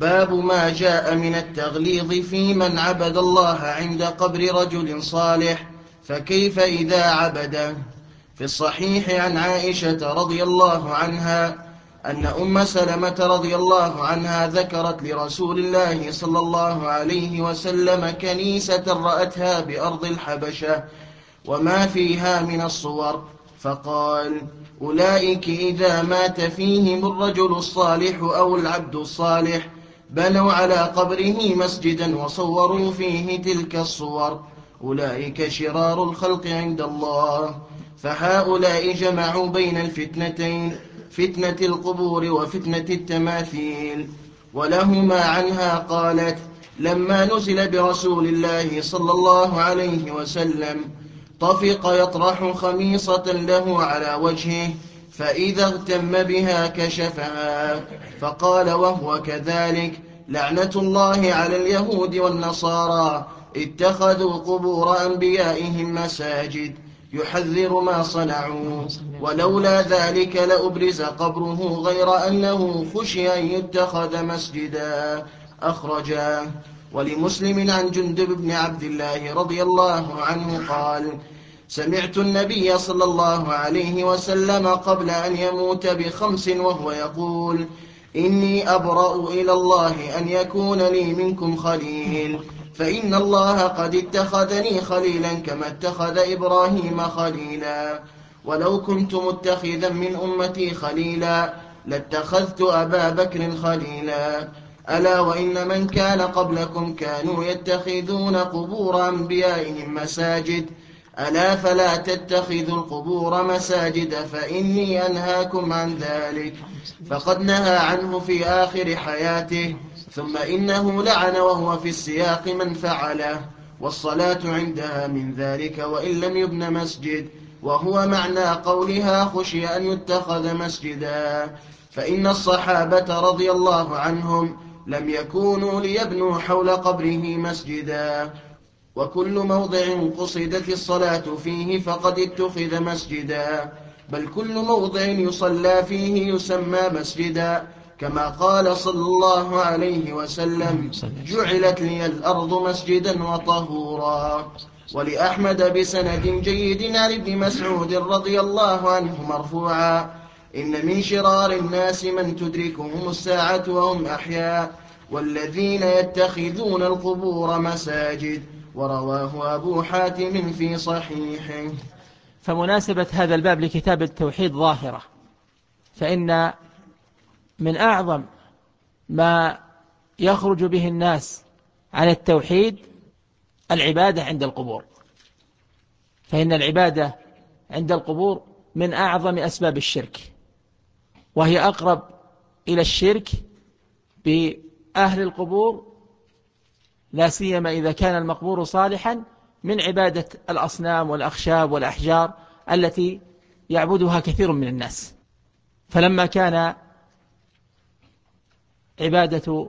باب ما جاء من التغليظ في من عبد الله عند قبر رجل صالح، فكيف إذا عبده؟ في الصحيح عن عائشة رضي الله عنها أن أم سلمة رضي الله عنها ذكرت لرسول الله صلى الله عليه وسلم كنيسة رأتها بأرض الحبشة وما فيها من الصور، فقال: أولئك إذا مات فيهم الرجل الصالح أو العبد الصالح بنوا على قبره مسجدا وصوروا فيه تلك الصور، أولئك شرار الخلق عند الله. فهؤلاء جمعوا بين الفتنتين، فتنة القبور وفتنة التماثيل. ولهما عنها قالت: لما نزل برسول الله صلى الله عليه وسلم طفق يطرح خميصة له على وجهه، فإذا اغتم بها كشفها، فقال وهو كذلك: لعنة الله على اليهود والنصارى اتخذوا قبور أنبيائهم مساجد، يحذر ما صنعوا، ولولا ذلك لأبرز قبره غير أنه خشي أن يتخذ مسجدا. أخرجاه. ولمسلم عن جندب بن عبد الله رضي الله عنه قال: سمعت النبي صلى الله عليه وسلم قبل أن يموت ب5 وهو يقول: إني أبرأ إلى الله أن يكون لي منكم خليل، فإن الله قد اتخذني خليلا كما اتخذ إبراهيم خليلا، ولو كنت متخذا من أمتي خليلا لاتخذت أبا بكر خليلا. ألا وإن من كان قبلكم كانوا يتخذون قبور أنبيائهم مساجد، ألا فلا تتخذوا القبور مساجد فإني أنهاكم عن ذلك. فقد نهى عنه في آخر حياته، ثم إنه لعن وهو في السياق من فعله، والصلاة عندها من ذلك وإن لم يبن مسجد، وهو معنى قولها خشي أن يتخذ مسجدا. فإن الصحابة رضي الله عنهم لم يكونوا ليبنوا حول قبره مسجدا، وكل موضع قصدت الصلاة فيه فقد اتخذ مسجدا، بل كل موضع يصلى فيه يسمى مسجدا، كما قال صلى الله عليه وسلم: جعلت لي الأرض مسجدا وطهورا. ولأحمد بسند جيد عن ابن مسعود رضي الله عنه مرفوعا: إن من شرار الناس من تدركهم الساعة وهم أحياء، والذين يتخذون القبور مساجد. ورواه أبو حاتم في صحيحه. فمناسبة هذا الباب لكتاب التوحيد ظاهرة، فإن من أعظم ما يخرج به الناس عن التوحيد العبادة عند القبور، فإن العبادة عند القبور من أعظم أسباب الشرك، وهي أقرب إلى الشرك بأهل القبور، لا سيما إذا كان المقبور صالحا، من عبادة الأصنام والأخشاب والأحجار التي يعبدها كثير من الناس. فلما كان عبادة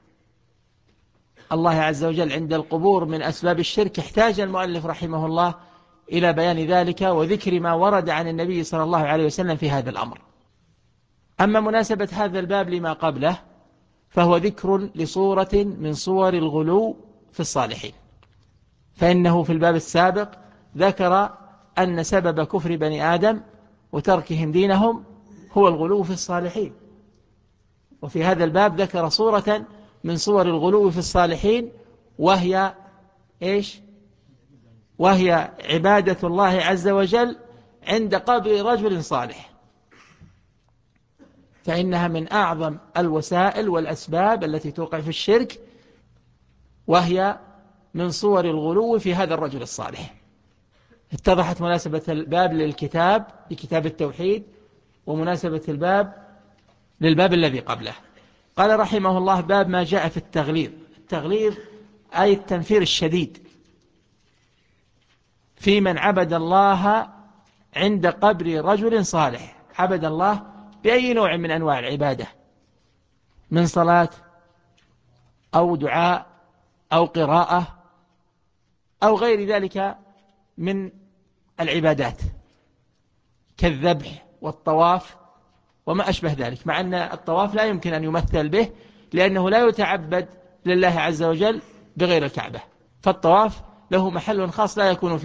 الله عز وجل عند القبور من أسباب الشرك، احتاج المؤلف رحمه الله إلى بيان ذلك وذكر ما ورد عن النبي صلى الله عليه وسلم في هذا الأمر. أما مناسبة هذا الباب لما قبله فهو ذكر لصورة من صور الغلو في الصالحين، فإنه في الباب السابق ذكر أن سبب كفر بني آدم وتركهم دينهم هو الغلو في الصالحين، وفي هذا الباب ذكر صورة من صور الغلو في الصالحين، وهي إيش؟ وهي عبادة الله عز وجل عند قبر رجل صالح، فإنها من أعظم الوسائل والأسباب التي توقع في الشرك، وهي من صور الغلو في هذا الرجل الصالح. اتضحت مناسبة الباب للكتاب لكتاب التوحيد، ومناسبة الباب للباب الذي قبله. قال رحمه الله: باب ما جاء في التغليظ. التغليظ أي التنفير الشديد في من عبد الله عند قبر رجل صالح، عبد الله بأي نوع من أنواع العبادة، من صلاة أو دعاء أو قراءة أو غير ذلك من العبادات، كالذبح والطواف وما أشبه ذلك، مع أن الطواف لا يمكن أن يمثل به، لأنه لا يتعبد لله عز وجل بغير الكعبة، فالطواف له محل خاص لا يكون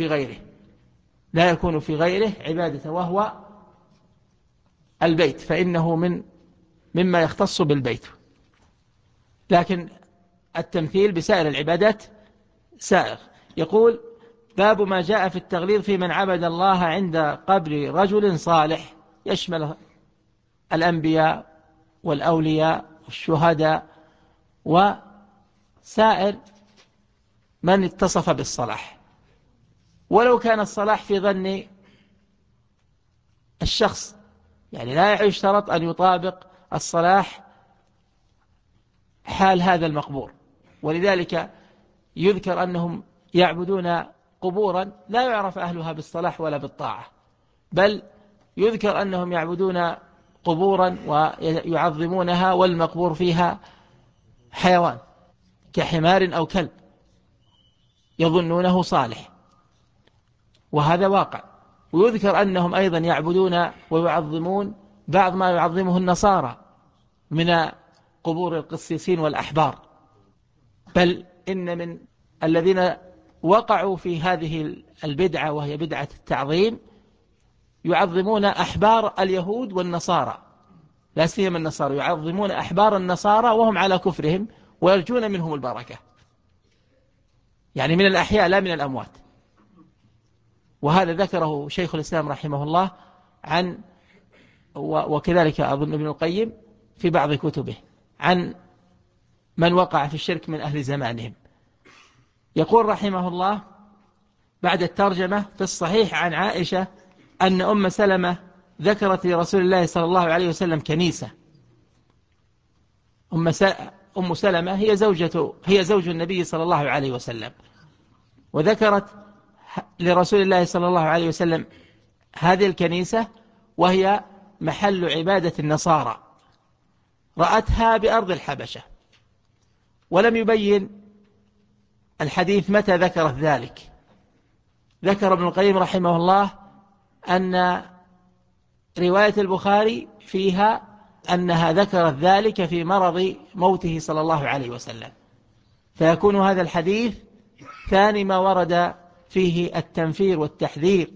في غيره عبادة، وهو البيت، فإنه مما يختص بالبيت. لكن التمثيل بسائر العبادات سائغ. يقول: باب ما جاء في التغليظ في من عبد الله عند قبر رجل صالح، يشمل الأنبياء والأولياء والشهداء وسائر من اتصف بالصلاح، ولو كان الصلاح في ظن الشخص، يعني لا يشترط أن يطابق الصلاح حال هذا المقبور. ولذلك يذكر أنهم يعبدون قبورا لا يعرف أهلها بالصلاح ولا بالطاعة، بل يذكر أنهم يعبدون قبورا ويعظمونها والمقبور فيها حيوان كحمار أو كلب يظنونه صالح، وهذا واقع. ويذكر أنهم أيضا يعبدون ويعظمون بعض ما يعظمه النصارى من قبور القسيسين والأحبار، بل إن من الذين وقعوا في هذه البدعة وهي بدعة التعظيم يعظمون أحبار اليهود والنصارى، لا سيما النصارى يعظمون أحبار النصارى وهم على كفرهم ويرجون منهم البركة، يعني من الأحياء لا من الأموات. وهذا ذكره شيخ الإسلام رحمه الله وكذلك أظن ابن القيم في بعض كتبه عن من وقع في الشرك من أهل زمانهم. يقول رحمه الله بعد الترجمة: في الصحيح عن عائشة أن أم سلمة ذكرت لرسول الله صلى الله عليه وسلم كنيسة. أم سلمة هي زوج النبي صلى الله عليه وسلم، وذكرت لرسول الله صلى الله عليه وسلم هذه الكنيسة وهي محل عبادة النصارى، رأتها بأرض الحبشة، ولم يبين الحديث متى ذكرت ذلك. ذكر ابن القيم رحمه الله أن رواية البخاري فيها أنها ذكرت ذلك في مرض موته صلى الله عليه وسلم، فيكون هذا الحديث ثاني ما ورد فيه التنفير والتحذير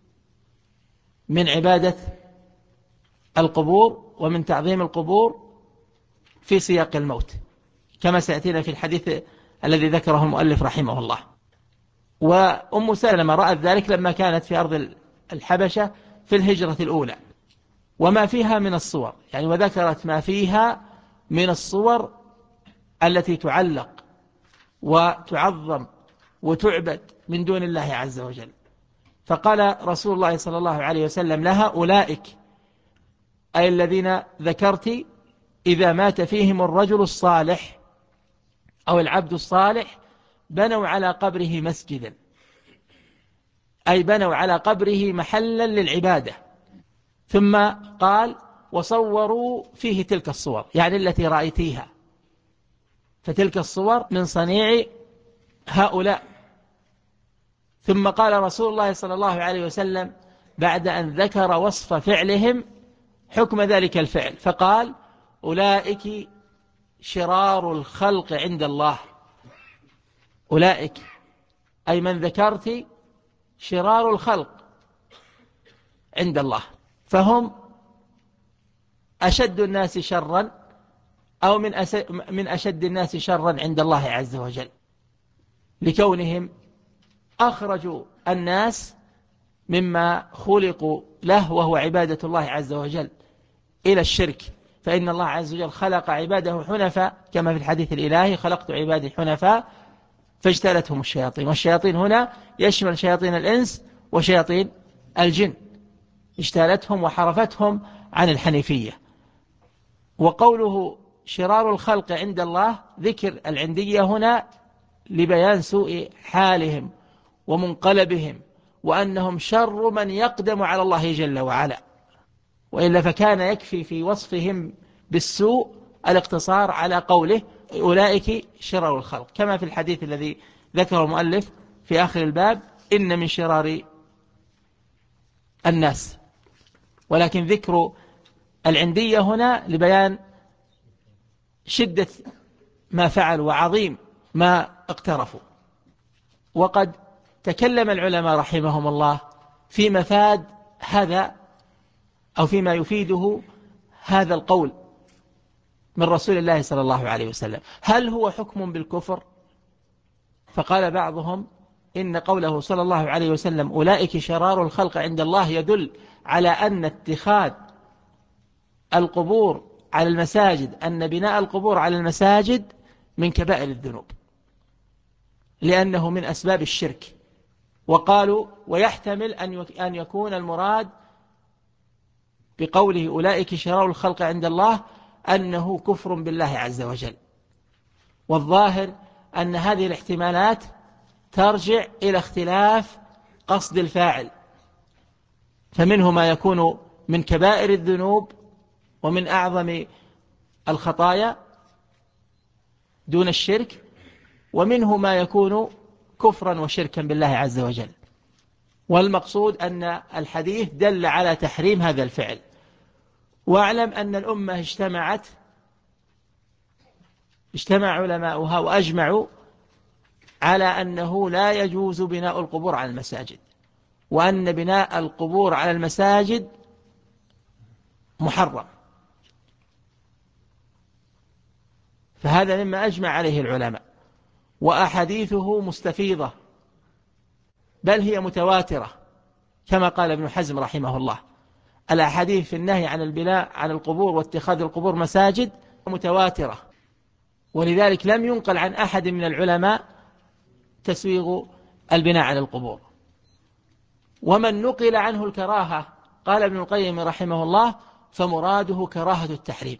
من عبادة القبور ومن تعظيم القبور في سياق الموت، كما سيأتينا في الحديث الذي ذكره المؤلف رحمه الله. وأم سلمة رأت ذلك لما كانت في أرض الحبشة في الهجرة الأولى، وما فيها من الصور، يعني وذكرت ما فيها من الصور التي تعلق وتعظم وتعبد من دون الله عز وجل. فقال رسول الله صلى الله عليه وسلم لها: أولئك أي الذين ذكرت إذا مات فيهم الرجل الصالح أو العبد الصالح بنوا على قبره مسجدا، أي بنوا على قبره محلا للعبادة. ثم قال: وصوروا فيه تلك الصور، يعني التي رأيتيها، فتلك الصور من صنيع هؤلاء. ثم قال رسول الله صلى الله عليه وسلم بعد أن ذكر وصف فعلهم حكم ذلك الفعل، فقال: أولئك شرار الخلق عند الله. أولئك أي من ذكرت شرار الخلق عند الله، فهم أشد الناس شرا أو من أشد الناس شرا عند الله عز وجل، لكونهم أخرجوا الناس مما خلقوا له وهو عبادة الله عز وجل إلى الشرك. فإن الله عز وجل خلق عباده حنفاء، كما في الحديث الإلهي: خلقت عبادي حنفاء فاجتالتهم الشياطين. والشياطين هنا يشمل شياطين الإنس وشياطين الجن، اجتالتهم وحرفتهم عن الحنيفية. وقوله شرار الخلق عند الله ذكر العندية هنا لبيان سوء حالهم ومنقلبهم، وأنهم شر من يقدم على الله جل وعلا، وإلا فكان يكفي في وصفهم بالسوء الاقتصار على قوله: أولئك شرار الخلق، كما في الحديث الذي ذكره المؤلف في آخر الباب: إن من شرار الناس. ولكن ذكر العندية هنا لبيان شدة ما فعلوا وعظيم ما اقترفوا. وقد تكلم العلماء رحمهم الله في مفاد هذا أو فيما يفيده هذا القول من رسول الله صلى الله عليه وسلم. هل هو حكم بالكفر؟ فقال بعضهم إن قوله صلى الله عليه وسلم أولئك شرار الخلق عند الله يدل على أن اتخاذ القبور على المساجد، أن بناء القبور على المساجد من كبائر الذنوب، لأنه من أسباب الشرك. وقالوا ويحتمل أن يكون المراد بقوله أولئك شرار الخلق عند الله أنه كفر بالله عز وجل. والظاهر أن هذه الاحتمالات ترجع إلى اختلاف قصد الفاعل، فمنه ما يكون من كبائر الذنوب ومن أعظم الخطايا دون الشرك، ومنه ما يكون كفرا وشركا بالله عز وجل. والمقصود أن الحديث دل على تحريم هذا الفعل. واعلم أن الأمة اجتمع علماؤها وأجمعوا على أنه لا يجوز بناء القبور على المساجد، وأن بناء القبور على المساجد محرم. فهذا مما أجمع عليه العلماء، وأحاديثه مستفيضة بل هي متواترة كما قال ابن حزم رحمه الله. الأحاديث في النهي عن البناء على القبور واتخاذ القبور مساجد متواترة، ولذلك لم ينقل عن أحد من العلماء تسويغ البناء على القبور. ومن نقل عنه الكراهة قال ابن القيم رحمه الله فمراده كراهة التحريم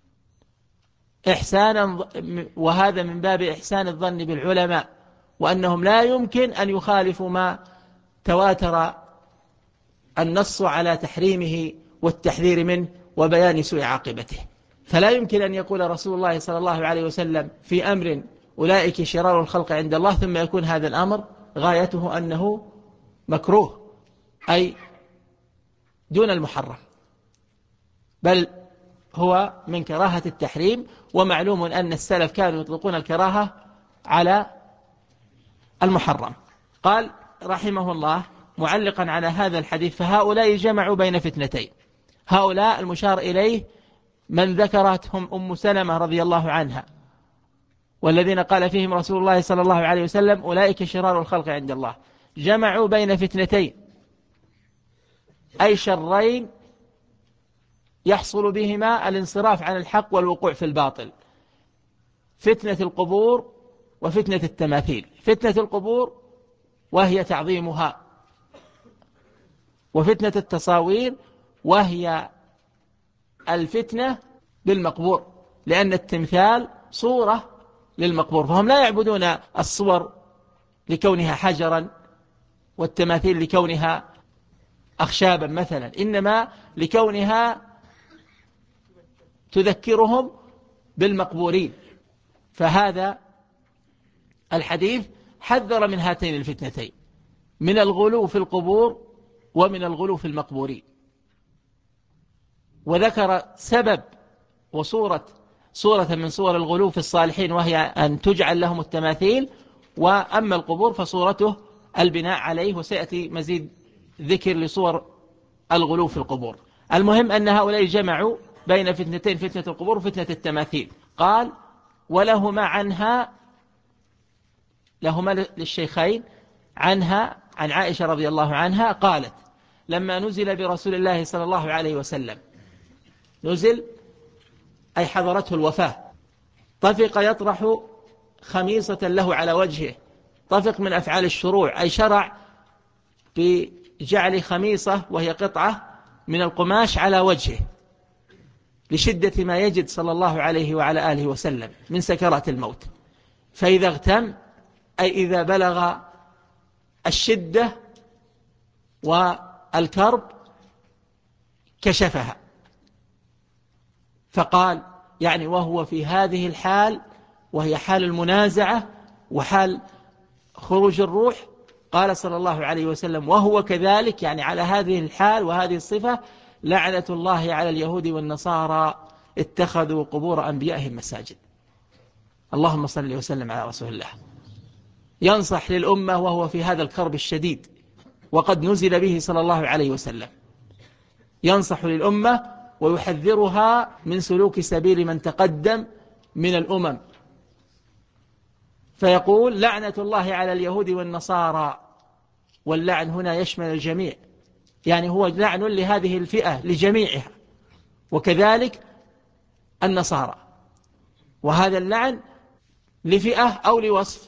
إحسانا، وهذا من باب إحسان الظن بالعلماء، وأنهم لا يمكن أن يخالفوا ما تواتر النص على تحريمه والتحذير منه وبيان سوء عاقبته. فلا يمكن أن يقول رسول الله صلى الله عليه وسلم في أمر أولئك شرار الخلق عند الله ثم يكون هذا الأمر غايته أنه مكروه أي دون المحرم، بل هو من كراهة التحريم. ومعلوم أن السلف كانوا يطلقون الكراهة على المحرم. قال رحمه الله معلقا على هذا الحديث فهؤلاء جمعوا بين فتنتين. هؤلاء المشار إليه من ذكرتهم أم سلمة رضي الله عنها، والذين قال فيهم رسول الله صلى الله عليه وسلم أولئك شرار الخلق عند الله. جمعوا بين فتنتين أي شرين يحصل بهما الانصراف عن الحق والوقوع في الباطل: فتنة القبور وفتنة التماثيل. فتنة القبور وهي تعظيمها، وفتنة التصاوير وهي الفتنة بالمقبور، لأن التمثال صورة للمقبور، فهم لا يعبدون الصور لكونها حجرا والتماثيل لكونها أخشابا مثلا، إنما لكونها تذكرهم بالمقبورين. فهذا الحديث حذر من هاتين الفتنتين، من الغلو في القبور ومن الغلو في المقبورين، وذكر سبب وصورة من صور الغلو في الصالحين وهي أن تجعل لهم التماثيل، وأما القبور فصورته البناء عليه، وسيأتي مزيد ذكر لصور الغلو في القبور. المهم أن هؤلاء جمعوا بين فتنتين: فتنة القبور وفتنة التماثيل. قال ولهما عنها، لهما للشيخين عنها عن عائشة رضي الله عنها قالت لما نزل برسول الله صلى الله عليه وسلم، نزل أي حضرته الوفاة، طفق يطرح خميصة له على وجهه. طفق من أفعال الشروع، أي شرع بجعل خميصة وهي قطعة من القماش على وجهه لشدة ما يجد صلى الله عليه وعلى آله وسلم من سكرات الموت. فإذا اغتم أي إذا بلغ الشدة والكرب كشفها. فقال يعني وهو في هذه الحال، وهي حال المنازعة وحال خروج الروح، قال صلى الله عليه وسلم وهو كذلك، يعني على هذه الحال وهذه الصفة: لعنة الله على اليهود والنصارى اتخذوا قبور أنبيائهم مساجد. اللهم صل وسلم على رسول الله، ينصح للأمة وهو في هذا الكرب الشديد وقد نزل به صلى الله عليه وسلم، ينصح للأمة ويحذرها من سلوك سبيل من تقدم من الأمم، فيقول لعنة الله على اليهود والنصارى، واللعن هنا يشمل الجميع، يعني هو لعن لهذه الفئة لجميعها، وكذلك النصارى. وهذا اللعن لفئة أو لوصف؟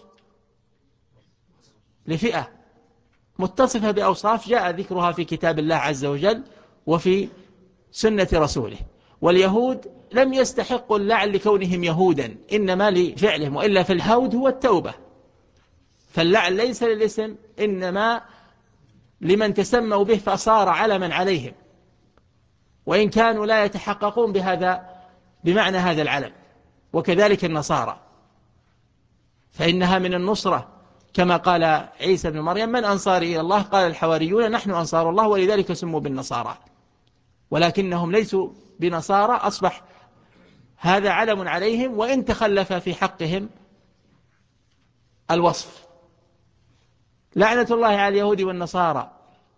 لفئة متصفة بأوصاف جاء ذكرها في كتاب الله عز وجل وفي سنة رسوله. واليهود لم يستحقوا اللعن لكونهم يهودا، إنما لفعلهم، وإلا فالهود هو التوبة، فاللعن ليس للاسم إنما لمن تسموا به فصار علما عليهم، وإن كانوا لا يتحققون بهذا بمعنى هذا العلم. وكذلك النصارى، فإنها من النصرة، كما قال عيسى بن مريم من أنصاري إلى الله؟ قال الحواريون نحن أنصار الله، ولذلك سموا بالنصارى، ولكنهم ليسوا بنصارى، أصبح هذا علم عليهم وإن تخلف في حقهم الوصف. لعنة الله على اليهود والنصارى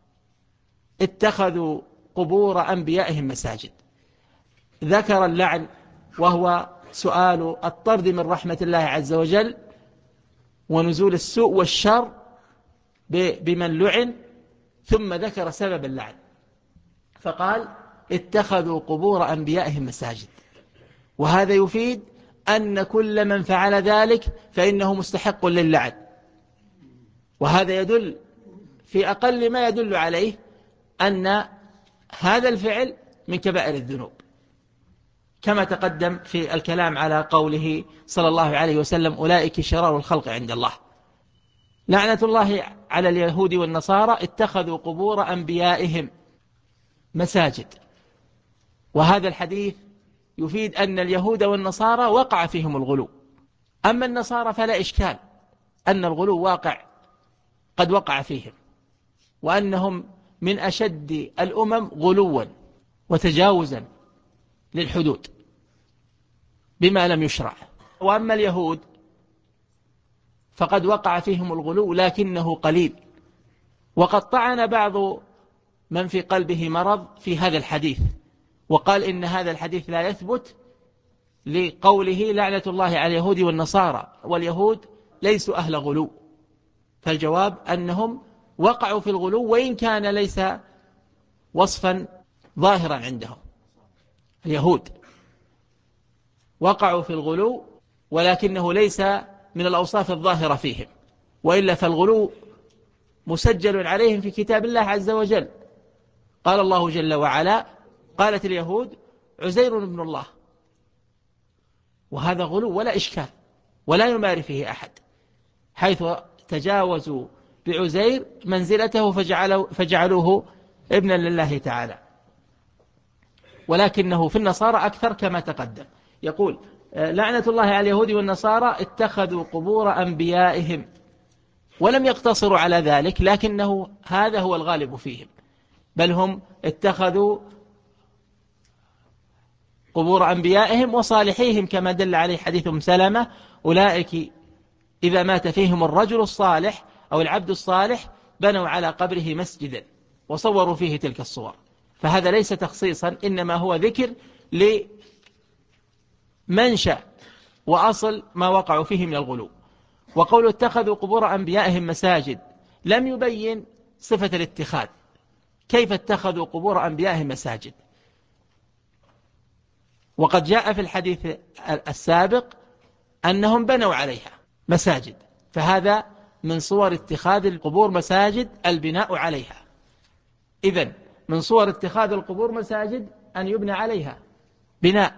اتخذوا قبور أنبيائهم مساجد. ذكر اللعن وهو سؤال الطرد من رحمة الله عز وجل ونزول السوء والشر بمن لعن، ثم ذكر سبب اللعن فقال اتخذوا قبور أنبيائهم مساجد، وهذا يفيد أن كل من فعل ذلك فإنه مستحق للعن، وهذا يدل في أقل ما يدل عليه أن هذا الفعل من كبائر الذنوب، كما تقدم في الكلام على قوله صلى الله عليه وسلم أولئك شرار الخلق عند الله. لعنة الله على اليهود والنصارى اتخذوا قبور أنبيائهم مساجد، وهذا الحديث يفيد أن اليهود والنصارى وقع فيهم الغلو، أما النصارى فلا إشكال أن الغلو قد وقع فيهم، وأنهم من أشد الأمم غلوا وتجاوزا للحدود بما لم يشرع. وأما اليهود فقد وقع فيهم الغلو لكنه قليل، وقد طعن بعض من في قلبه مرض في هذا الحديث وقال إن هذا الحديث لا يثبت لقوله لعنة الله على اليهود والنصارى، واليهود ليسوا أهل غلو، فالجواب أنهم وقعوا في الغلو وإن كان ليس وصفا ظاهرا عندهم. اليهود وقعوا في الغلو ولكنه ليس من الأوصاف الظاهرة فيهم، وإلا فالغلو مسجل عليهم في كتاب الله عز وجل. قال الله جل وعلا قالت اليهود عزير ابن الله، وهذا غلو ولا إشكال ولا يماري فيه أحد، حيث تجاوزوا بعزير منزلته فجعلوه ابنا لله تعالى. ولكنه في النصارى أكثر كما تقدم. يقول لعنة الله على اليهود والنصارى اتخذوا قبور أنبيائهم، ولم يقتصروا على ذلك، لكنه هذا هو الغالب فيهم، بل هم اتخذوا قبور أنبيائهم وصالحيهم كما دل عليه حديث أم سلمة أولئك إذا مات فيهم الرجل الصالح أو العبد الصالح بنوا على قبره مسجدا وصوروا فيه تلك الصور. فهذا ليس تخصيصا، إنما هو ذكر لمنشأ وأصل ما وقعوا فيه من الغلو. وقول اتخذوا قبور أنبيائهم مساجد لم يبين صفة الاتخاذ، كيف اتخذوا قبور أنبيائهم مساجد؟ وقد جاء في الحديث السابق أنهم بنوا عليها مساجد، فهذا من صور اتخاذ القبور مساجد البناء عليها. إذن من صور اتخاذ القبور مساجد أن يبنى عليها بناء.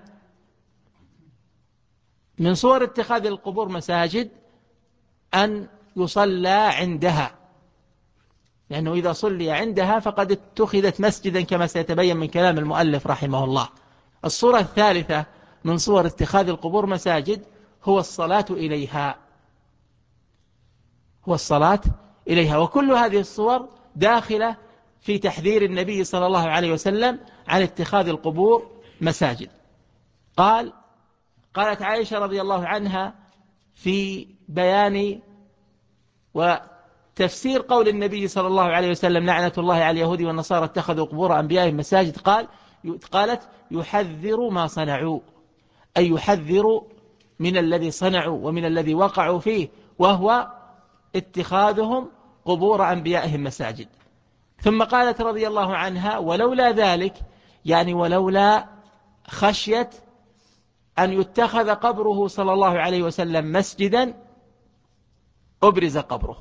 من صور اتخاذ القبور مساجد أن يصلى عندها، لأنه إذا صلي عندها فقد اتخذت مسجدا كما سيتبين من كلام المؤلف رحمه الله. الصورة الثالثة من صور اتخاذ القبور مساجد هو الصلاة إليها، وكل هذه الصور داخلة في تحذير النبي صلى الله عليه وسلم عن اتخاذ القبور مساجد. قالت عائشة رضي الله عنها في بيان وتفسير قول النبي صلى الله عليه وسلم لعنة الله على اليهود والنصارى اتخذوا قبور أنبيائهم مساجد، قالت يحذر ما صنعوا، أي يحذر من الذي صنعوا ومن الذي وقعوا فيه، وهو اتخاذهم قبور أنبيائهم مساجد. ثم قالت رضي الله عنها ولولا ذلك، يعني ولولا خشية أن يتخذ قبره صلى الله عليه وسلم مسجدا أبرز قبره،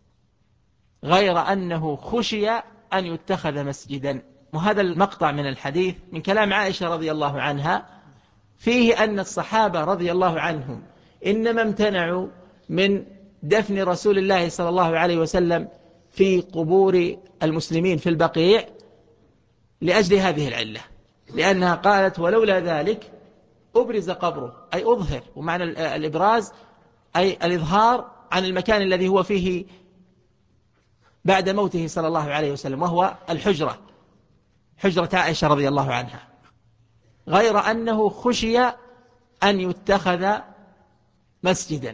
غير أنه خشي أن يتخذ مسجدا. وهذا المقطع من الحديث من كلام عائشة رضي الله عنها فيه أن الصحابة رضي الله عنهم إنما امتنعوا من دفن رسول الله صلى الله عليه وسلم في قبور المسلمين في البقيع لأجل هذه العلة، لأنها قالت ولولا ذلك أبرز قبره، أي أظهر، ومعنى الإبراز أي الإظهار عن المكان الذي هو فيه بعد موته صلى الله عليه وسلم، وهو الحجرة، حجرة عائشة رضي الله عنها، غير أنه خشي أن يتخذ مسجدا.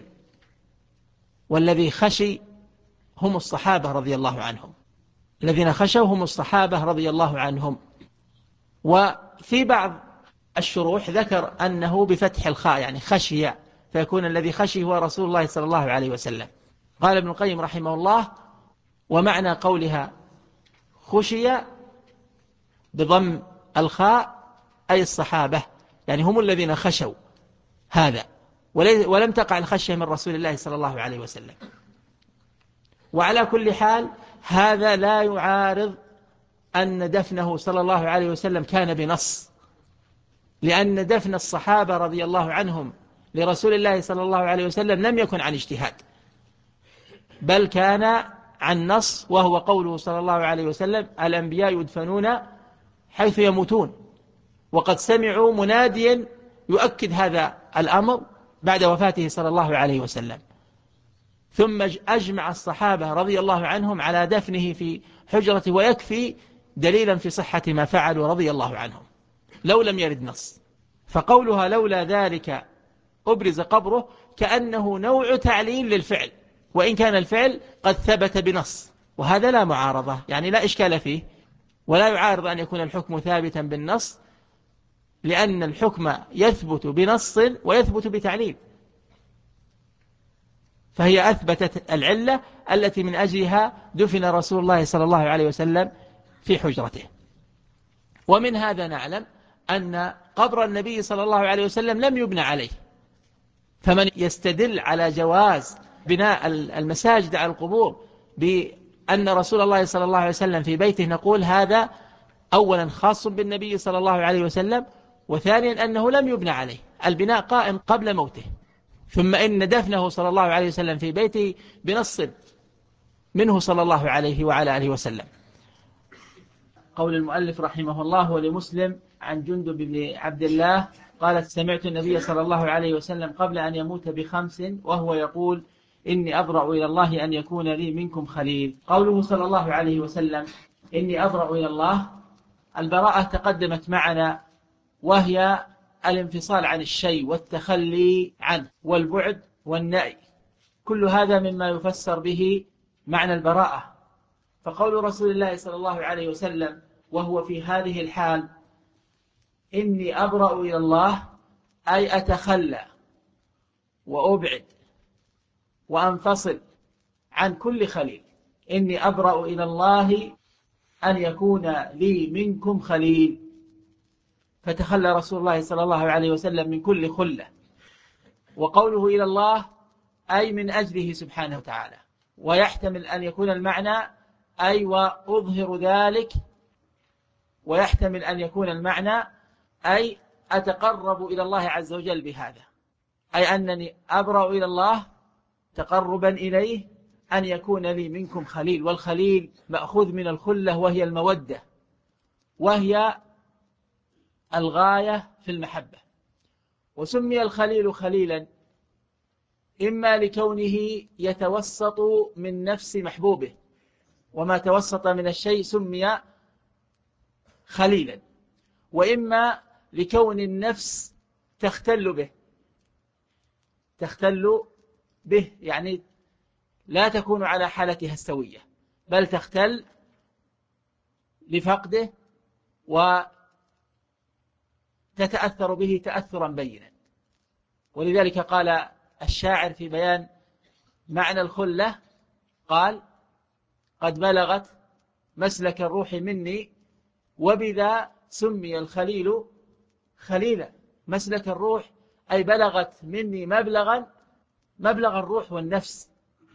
والذي خشي هم الصحابة رضي الله عنهم، الذين خشوا هم الصحابة رضي الله عنهم. وفي بعض الشروح ذكر أنه بفتح الخاء، يعني خشي، فيكون الذي خشي هو رسول الله صلى الله عليه وسلم. قال ابن القيم رحمه الله ومعنى قولها خشي بضم الخاء أي الصحابة، يعني هم الذين خشوا هذا، ولم تقع الخشية من رسول الله صلى الله عليه وسلم. وعلى كل حال هذا لا يعارض أن دفنه صلى الله عليه وسلم كان بنص، لأن دفن الصحابة رضي الله عنهم لرسول الله صلى الله عليه وسلم لم يكن عن اجتهاد، بل كان عن نص، وهو قوله صلى الله عليه وسلم الأنبياء يدفنون حيث يموتون، وقد سمعوا مناديا يؤكد هذا الأمر بعد وفاته صلى الله عليه وسلم. ثم أجمع الصحابة رضي الله عنهم على دفنه في حجرته، ويكفي دليلا في صحة ما فعلوا رضي الله عنهم لو لم يرد نص. فقولها لولا ذلك أبرز قبره كأنه نوع تعليل للفعل، وإن كان الفعل قد ثبت بنص، وهذا لا معارضة، يعني لا إشكال فيه، ولا يعارض أن يكون الحكم ثابتا بالنص، لأن الحكم يثبت بنص ويثبت بتعليل، فهي أثبتت العلة التي من أجلها دفن رسول الله صلى الله عليه وسلم في حجرته. ومن هذا نعلم أن قبر النبي صلى الله عليه وسلم لم يبنى عليه، فمن يستدل على جواز بناء المساجد على القبور بأن رسول الله صلى الله عليه وسلم في بيته، نقول هذا أولا خاص بالنبي صلى الله عليه وسلم، وثانيا أنه لم يبنى عليه، البناء قائم قبل موته، ثم إن دفنه صلى الله عليه وسلم في بيته بنص منه صلى الله عليه وعلى آله وسلم. قول المؤلف رحمه الله ولمسلم عن جندب بن عبد الله قالت سمعت النبي صلى الله عليه وسلم قبل أن يموت ب5 وهو يقول إني أبرأ إلى الله أن يكون لي منكم خليل. قوله صلى الله عليه وسلم إني أبرأ إلى الله، البراءة تقدمت معنا، وهي الانفصال عن الشيء والتخلي عنه والبعد والنأي، كل هذا مما يفسر به معنى البراءة. فقول رسول الله صلى الله عليه وسلم وهو في هذه الحال إني أبرأ إلى الله، أي أتخلى وأبعد وأنفصل عن كل خليل، إني أبرأ إلى الله أن يكون لي منكم خليل، فتخلى رسول الله صلى الله عليه وسلم من كل خلة. وقوله إلى الله أي من أجله سبحانه وتعالى، ويحتمل أن يكون المعنى أي وأظهر ذلك، ويحتمل أن يكون المعنى أي أتقرب إلى الله عز وجل بهذا، أي أنني أبرأ إلى الله تقربا إليه أن يكون لي منكم خليل. والخليل مأخوذ من الخلة، وهي المودة، وهي الغاية في المحبة. وسمي الخليل خليلا إما لكونه يتوسط من نفس محبوبه، وما توسط من الشيء سمي خليلا، وإما لكون النفس تختل به، تختل به، يعني لا تكون على حالتها السوية، بل تختل لفقده وتتأثر به تأثرا بينا. ولذلك قال الشاعر في بيان معنى الخلة، قال: قد بلغت مسلك الروح مني وبذا سمي الخليل خليلا. مسلك الروح أي بلغت مني مبلغ الروح والنفس.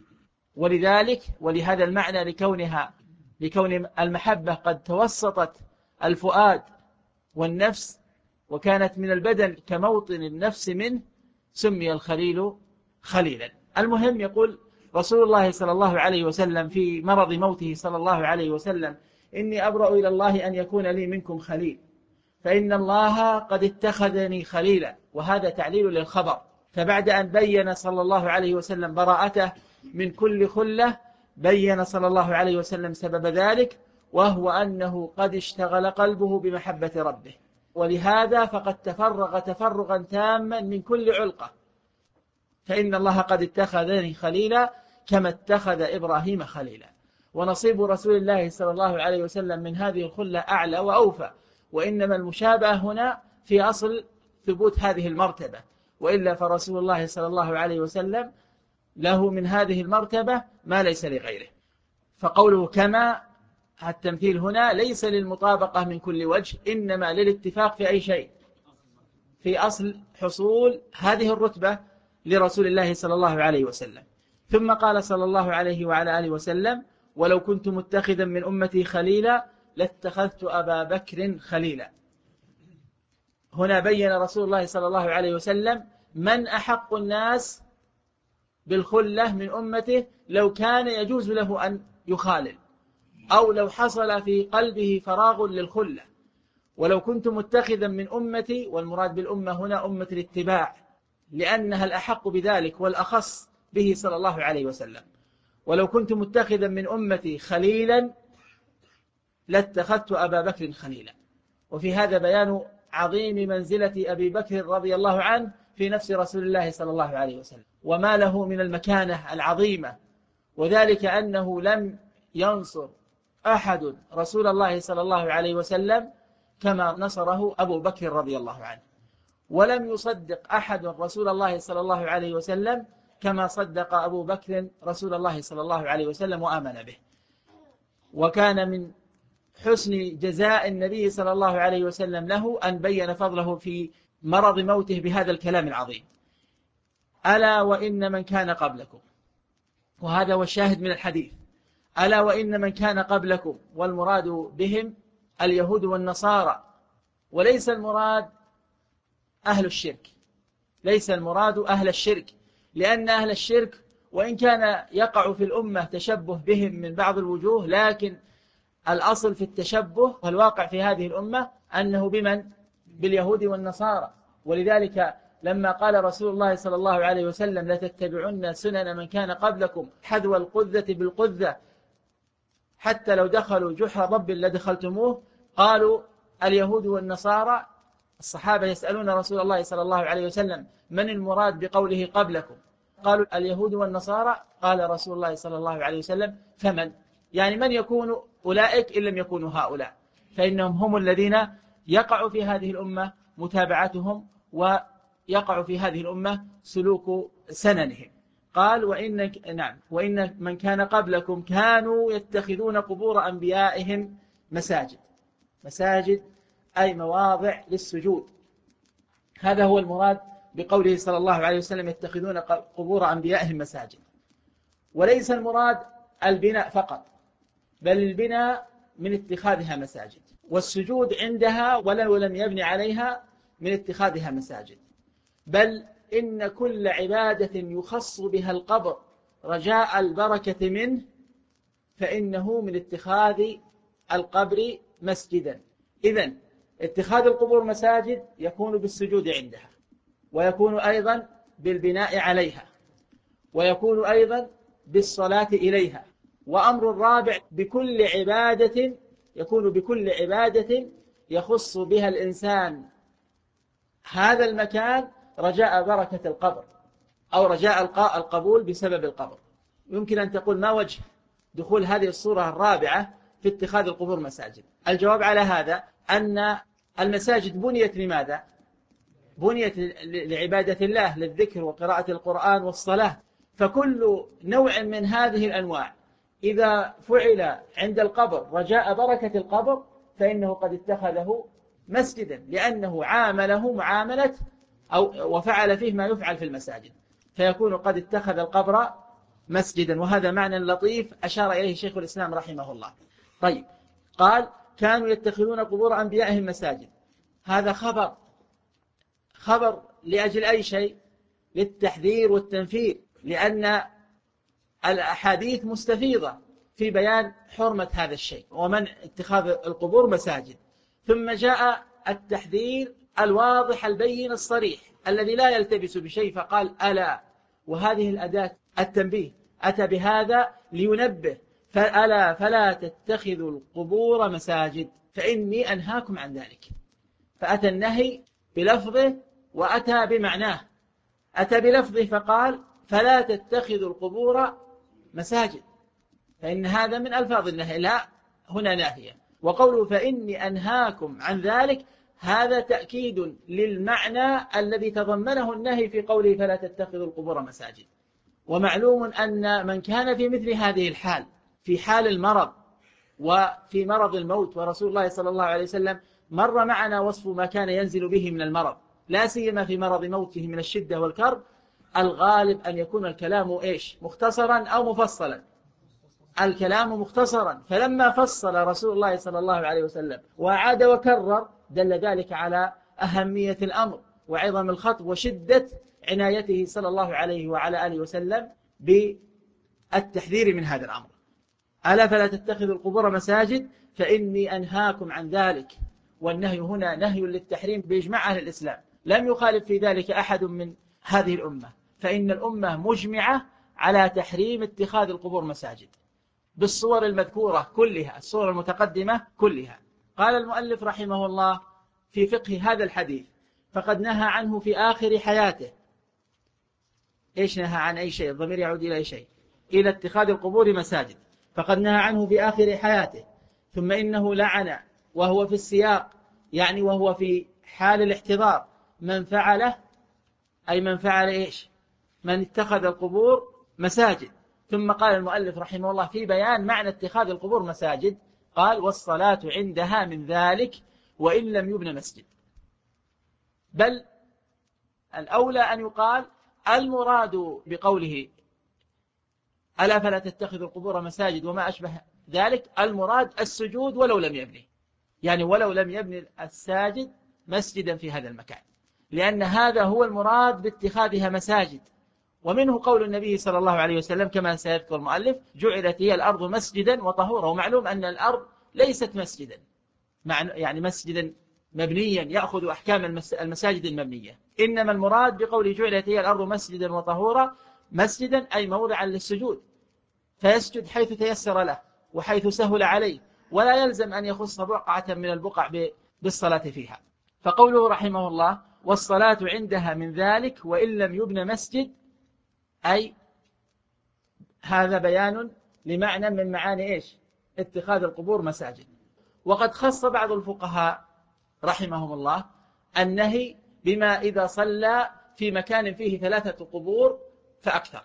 ولذلك ولهذا المعنى لكون المحبة قد توسطت الفؤاد والنفس وكانت من البدن كموطن النفس منه، سمي الخليل خليلا. المهم، يقول رسول الله صلى الله عليه وسلم في مرض موته صلى الله عليه وسلم: إني أبرأ إلى الله أن يكون لي منكم خليل، فإن الله قد اتخذني خليلا. وهذا تعليل للخبر. فبعد أن بين صلى الله عليه وسلم براءته من كل خلة، بين صلى الله عليه وسلم سبب ذلك، وهو أنه قد اشتغل قلبه بمحبة ربه، ولهذا فقد تفرغ تفرغا تاما من كل علقة. فإن الله قد اتخذني خليلا كما اتخذ إبراهيم خليلا. ونصيب رسول الله صلى الله عليه وسلم من هذه الخلة أعلى وأوفى، وإنما المشابهة هنا في أصل ثبوت هذه المرتبة، وإلا فرسول الله صلى الله عليه وسلم له من هذه المرتبة ما ليس لغيره. فقوله كما، التمثيل هنا ليس للمطابقة من كل وجه، إنما للاتفاق في أي شيء، في أصل حصول هذه الرتبة لرسول الله صلى الله عليه وسلم. ثم قال صلى الله عليه وعلى آله وسلم: ولو كنت متخذا من أمتي خليلا لاتخذت أبا بكر خليلا. هنا بين رسول الله صلى الله عليه وسلم من أحق الناس بالخلة من أمته لو كان يجوز له أن يخالل، أو لو حصل في قلبه فراغ للخلة. ولو كنت متخذا من أمتي، والمراد بالأمة هنا أمة الاتباع، لأنها الأحق بذلك والأخص به صلى الله عليه وسلم. ولو كنت متخذا من أمتي خليلا لاتخذت أبا بكر خليلا. وفي هذا بيان عظيم منزلة أبي بكر رضي الله عنه في نفس رسول الله صلى الله عليه وسلم، وما له من المكانة العظيمة، وذلك أنه لم ينصر أحد رسول الله صلى الله عليه وسلم كما نصره أبو بكر رضي الله عنه، ولم يصدق أحد رسول الله صلى الله عليه وسلم كما صدق أبو بكر رسول الله صلى الله عليه وسلم وآمن به. وكان من حسن جزاء النبي صلى الله عليه وسلم له أن بين فضله في مرض موته بهذا الكلام العظيم: ألا وإن من كان قبلكم، وهذا هو الشاهد من الحديث، ألا وإن من كان قبلكم، والمراد بهم اليهود والنصارى، وليس المراد أهل الشرك، ليس المراد أهل الشرك، لأن أهل الشرك وإن كان يقع في الأمة تشبه بهم من بعض الوجوه، لكن الأصل في التشبه والواقع في هذه الأمة أنه بمن؟ باليهود والنصارى. ولذلك لما قال رسول الله صلى الله عليه وسلم: لتتبعن سنن من كان قبلكم حذو القذة بالقذة حتى لو دخلوا جحر ضب لدخلتموه، قالوا اليهود والنصارى. الصحابة يسألون رسول الله صلى الله عليه وسلم: من المراد بقوله قبلكم؟ قالوا اليهود والنصارى. قال رسول الله صلى الله عليه وسلم: فمن؟ يعني من يكون أولئك إن لم يكونوا هؤلاء؟ فإنهم هم الذين يقع في هذه الأمة متابعتهم، ويقع في هذه الأمة سلوك سننهم. قال: وإن من كان قبلكم كانوا يتخذون قبور أنبيائهم مساجد أي مواضع للسجود. هذا هو المراد بقوله صلى الله عليه وسلم: يتخذون قبور أنبيائهم مساجد. وليس المراد البناء فقط، بل البناء من اتخاذها مساجد، والسجود عندها ولو لم يبني عليها من اتخاذها مساجد. بل إن كل عبادة يخص بها القبر رجاء البركة منه فإنه من اتخاذ القبر مسجدا. إذن اتخاذ القبور مساجد يكون بالسجود عندها، ويكون أيضا بالبناء عليها، ويكون أيضا بالصلاة إليها. وأمر الرابع بكل عبادة، يكون بكل عبادة يخص بها الإنسان هذا المكان رجاء بركة القبر أو رجاء القبول بسبب القبر. يمكن أن تقول ما وجه دخول هذه الصورة الرابعة في اتخاذ القبور مساجد؟ الجواب على هذا أن المساجد بنيت لماذا؟ بنيت لعبادة الله، للذكر وقراءة القرآن والصلاة. فكل نوع من هذه الأنواع إذا فعل عند القبر رجاء بركة القبر فإنه قد اتخذه مسجدا، لأنه عامله معاملة أو وفعل فيه ما يفعل في المساجد، فيكون قد اتخذ القبر مسجدا. وهذا معنى لطيف أشار إليه شيخ الإسلام رحمه الله. طيب، قال كانوا يتخذون قبور أنبيائهم مساجد. هذا خبر لأجل أي شيء؟ للتحذير والتنفير، لأن الأحاديث مستفيضة في بيان حرمة هذا الشيء ومن اتخاذ القبور مساجد. ثم جاء التحذير الواضح البين الصريح الذي لا يلتبس بشيء، فقال ألا، وهذه الأداة التنبيه أتى بهذا لينبه، فألا فلا تتخذوا القبور مساجد فإني أنهاكم عن ذلك. فأتى النهي بلفظه وأتى بمعناه. أتى بلفظه فقال فلا تتخذوا القبور مساجد، فإن هذا من ألفاظ النهي، لا هنا ناهية. وقوله فإني أنهاكم عن ذلك هذا تأكيد للمعنى الذي تضمنه النهي في قوله فلا تتخذوا القبور مساجد. ومعلوم أن من كان في مثل هذه الحال، في حال المرض وفي مرض الموت، ورسول الله صلى الله عليه وسلم مر معنا وصف ما كان ينزل به من المرض، لا سيما في مرض موته من الشدة والكرب، الغالب أن يكون الكلام مختصرا أو مفصلا. الكلام مختصرا، فلما فصل رسول الله صلى الله عليه وسلم وعاد وكرر دل ذلك على أهمية الأمر وعظم الخطب وشدة عنايته صلى الله عليه وعلى آله وسلم بالتحذير من هذا الأمر. ألا فلا تتخذوا القبور مساجد فإني أنهاكم عن ذلك. والنهي هنا نهي للتحريم بإجماع أهل الإسلام، لم يخالف في ذلك أحد من هذه الأمة، فإن الأمة مجمعة على تحريم اتخاذ القبور مساجد بالصور المذكورة كلها، الصور المتقدمة كلها. قال المؤلف رحمه الله في فقه هذا الحديث فقد نهى عنه في آخر حياته. إيش نهى عن أي شيء؟ الضمير يعود إلى أي شيء؟ إلى اتخاذ القبور مساجد. فقد نهى عنه في آخر حياته، ثم إنه لعن وهو في السياق، يعني وهو في حال الاحتضار، من فعله، أي من فعل إيش؟ من اتخذ القبور مساجد. ثم قال المؤلف رحمه الله في بيان معنى اتخاذ القبور مساجد، قال والصلاة عندها من ذلك وإن لم يبن مسجد. بل الأولى أن يقال المراد بقوله ألا فلا تتخذوا القبور مساجد وما أشبه ذلك، المراد السجود ولو لم يبني، يعني ولو لم يبني الساجد مسجدا في هذا المكان، لأن هذا هو المراد باتخاذها مساجد. ومنه قول النبي صلى الله عليه وسلم كما سيذكر المؤلف جعلت هي الأرض مسجدا وطهورا. ومعلوم أن الأرض ليست مسجدا، يعني مسجدا مبنيا يأخذ أحكام المساجد المبنية، إنما المراد بقول جعلت هي الأرض مسجدا وطهورا، مسجدا أي موضعا للسجود، فيسجد حيث تيسر له وحيث سهل عليه، ولا يلزم أن يخص بقعة من البقع بالصلاة فيها. فقوله رحمه الله والصلاة عندها من ذلك وإن لم يبن مسجد، أي هذا بيان لمعنى من معاني اتخاذ القبور مساجد. وقد خص بعض الفقهاء رحمهم الله النهي بما إذا صلى في مكان فيه 3 قبور فأكثر،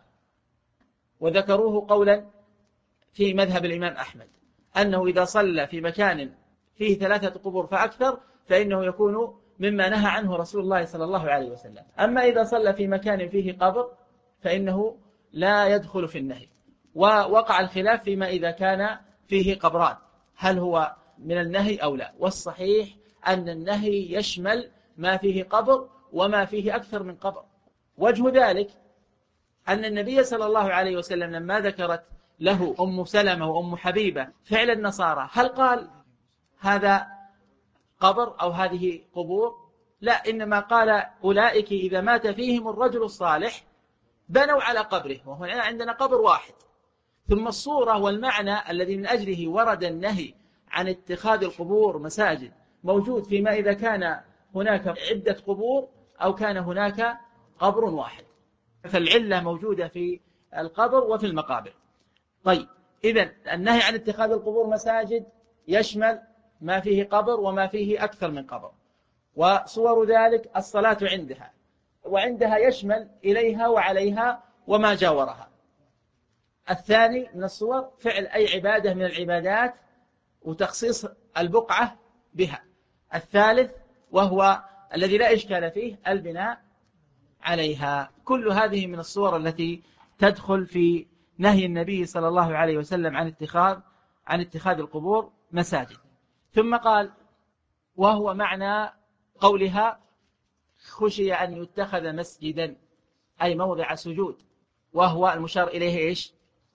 وذكروه قولا في مذهب الإمام أحمد أنه إذا صلى في مكان فيه 3 قبور فأكثر فإنه يكون مما نهى عنه رسول الله صلى الله عليه وسلم. أما إذا صلى في مكان فيه قبر فإنه لا يدخل في النهي. ووقع الخلاف فيما إذا كان فيه قبران هل هو من النهي أو لا، والصحيح أن النهي يشمل ما فيه قبر وما فيه أكثر من قبر. وجه ذلك أن النبي صلى الله عليه وسلم لما ذكرت له أم سلمة وأم حبيبة فعل النصارى هل قال هذا قبر أو هذه قبور؟ لا، إنما قال أولئك إذا مات فيهم الرجل الصالح بنوا على قبره، وهنا عندنا قبر واحد. ثم الصورة والمعنى الذي من أجله ورد النهي عن اتخاذ القبور مساجد موجود فيما إذا كان هناك عدة قبور أو كان هناك قبر واحد. فالعلة موجودة في القبر وفي المقابر. طيب، إذن النهي عن اتخاذ القبور مساجد يشمل ما فيه قبر وما فيه أكثر من قبر، وصور ذلك الصلاة عندها، وعندها يشمل إليها وعليها وما جاورها. الثاني من الصور فعل أي عبادة من العبادات وتخصيص البقعة بها. الثالث وهو الذي لا إشكال فيه البناء عليها. كل هذه من الصور التي تدخل في نهي النبي صلى الله عليه وسلم عن اتخاذ القبور مساجد. ثم قال: وهو معنى قولها خشي أن يتخذ مسجدا، أي موضع سجود، وهو المشار إليه إيش؟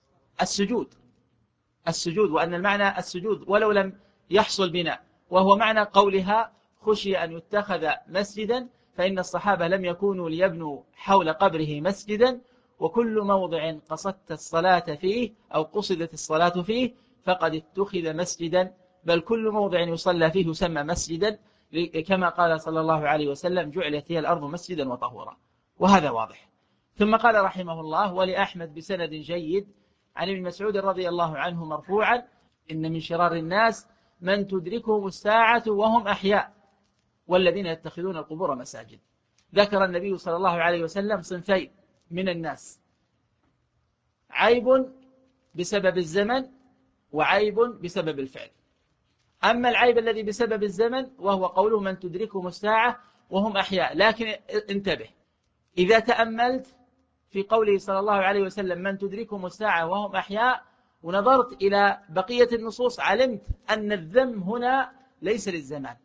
السجود، وأن المعنى السجود ولو لم يحصل بناء. وهو معنى قولها خشي أن يتخذ مسجدا، فإن الصحابة لم يكونوا ليبنوا حول قبره مسجدا، وكل موضع قصدت الصلاة فيه أو قصدت الصلاة فيه فقد اتخذ مسجدا، بل كل موضع يصلى فيه يسمى مسجدا، كما قال صلى الله عليه وسلم: جعلت هي الأرض مسجدا وطهورا. وهذا واضح. ثم قال رحمه الله: ولأحمد بسند جيد عن ابن مسعود رضي الله عنه مرفوعا: إن من شرار الناس من تدركهم الساعة وهم أحياء، والذين يتخذون القبور مساجد. ذكر النبي صلى الله عليه وسلم صنفين من الناس: عيب بسبب الزمن، وعيب بسبب الفعل. أما العيب الذي بسبب الزمن وهو قوله من تدركهم الساعة وهم أحياء، لكن انتبه، إذا تأملت في قوله صلى الله عليه وسلم من تدركهم الساعة وهم أحياء، ونظرت إلى بقية النصوص، علمت أن الذم هنا ليس للزمان،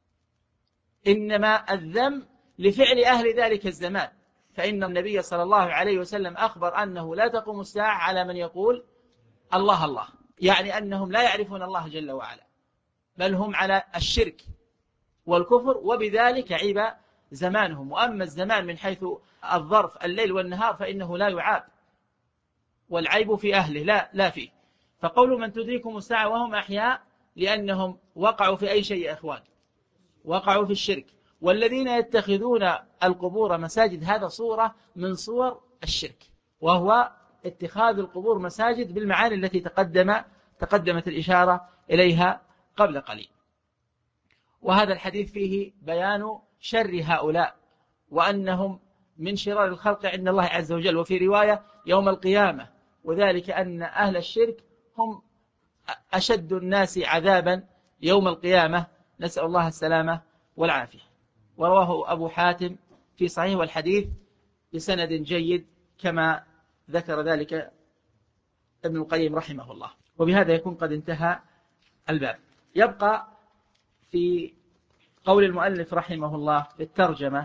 إنما الذم لفعل أهل ذلك الزمان. فإن النبي صلى الله عليه وسلم أخبر أنه لا تقوم الساعة على من يقول الله الله، يعني أنهم لا يعرفون الله جل وعلا، بل هم على الشرك والكفر، وبذلك عيب زمانهم. وأما الزمان من حيث الظرف الليل والنهار فإنه لا يعاب، والعيب في أهله لا فيه. فقول من تدركهم الساعة وهم أحياء لأنهم وقعوا في أي شيء يا إخوان؟ وقعوا في الشرك. والذين يتخذون القبور مساجد هذا صورة من صور الشرك، وهو اتخاذ القبور مساجد بالمعاني التي تقدمت الإشارة إليها قبل قليل. وهذا الحديث فيه بيان شر هؤلاء، وأنهم من شرار الخلق عند الله عز وجل، وفي رواية يوم القيامة، وذلك أن أهل الشرك هم أشد الناس عذابا يوم القيامة، نسأل الله السلامة والعافية. ورواه أبو حاتم في صحيح والحديث بسند جيد كما ذكر ذلك ابن القيم رحمه الله. وبهذا يكون قد انتهى الباب. يبقى في قول المؤلف رحمه الله في الترجمة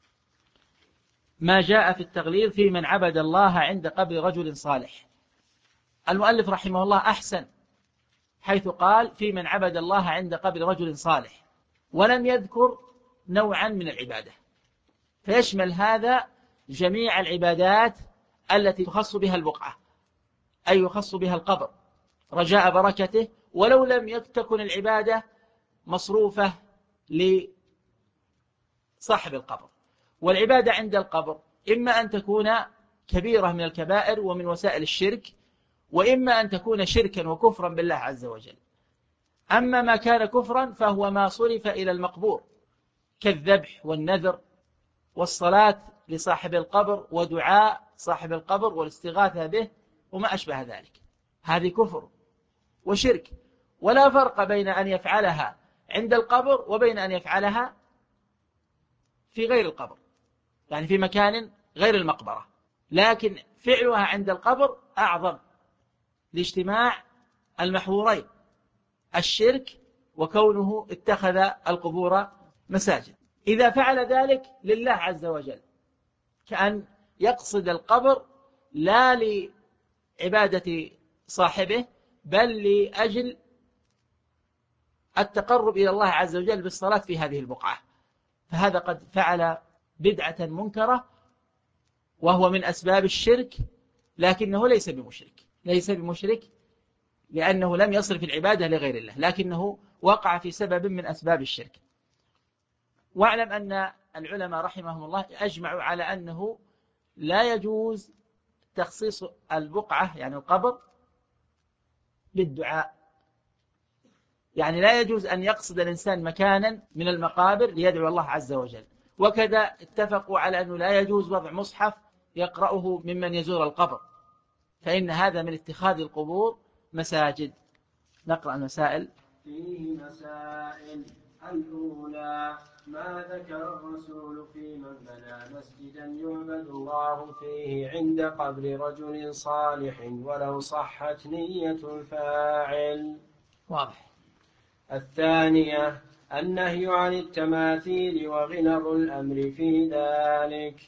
ما جاء في التغليظ في من عبد الله عند قبر رجل صالح. المؤلف رحمه الله أحسن حيث قال في من عبد الله عند قبر رجل صالح، ولم يذكر نوعا من العبادة، فيشمل هذا جميع العبادات التي تخص بها البقعة، أي يخص بها القبر رجاء بركته، ولو لم تكن العبادة مصروفة لصاحب القبر. والعبادة عند القبر إما أن تكون كبيرة من الكبائر ومن وسائل الشرك، وإما أن تكون شركا وكفرا بالله عز وجل. أما ما كان كفرا فهو ما صرف إلى المقبور كالذبح والنذر والصلاة لصاحب القبر ودعاء صاحب القبر والاستغاثة به وما أشبه ذلك، هذه كفر وشرك، ولا فرق بين أن يفعلها عند القبر وبين أن يفعلها في غير القبر، يعني في مكان غير المقبرة، لكن فعلها عند القبر أعظم لاجتماع المحظورين، الشرك وكونه اتخذ القبور مساجد. إذا فعل ذلك لله عز وجل كأن يقصد القبر لا لعبادة صاحبه بل لأجل التقرب إلى الله عز وجل بالصلاة في هذه البقعة، فهذا قد فعل بدعة منكرة وهو من أسباب الشرك، لكنه ليس بمشرك لأنه لم يصرف العبادة لغير الله، لكنه وقع في سبب من أسباب الشرك. واعلم أن العلماء رحمهم الله أجمعوا على أنه لا يجوز تخصيص البقعة يعني القبر بالدعاء، يعني لا يجوز أن يقصد الإنسان مكانا من المقابر ليدعو الله عز وجل. وكذا اتفقوا على أنه لا يجوز وضع مصحف يقرأه ممن يزور القبر، فإن هذا من اتخاذ القبور مساجد. نقرأ المسائل. فيه مسائل. الأولى ما ذكر الرسول في من بنى مسجدا يعبد الله فيه عند قبر رجل صالح ولو صحت نية الفاعل. واضح. الثانية النهي عن التماثيل وغلظ الأمر في ذلك.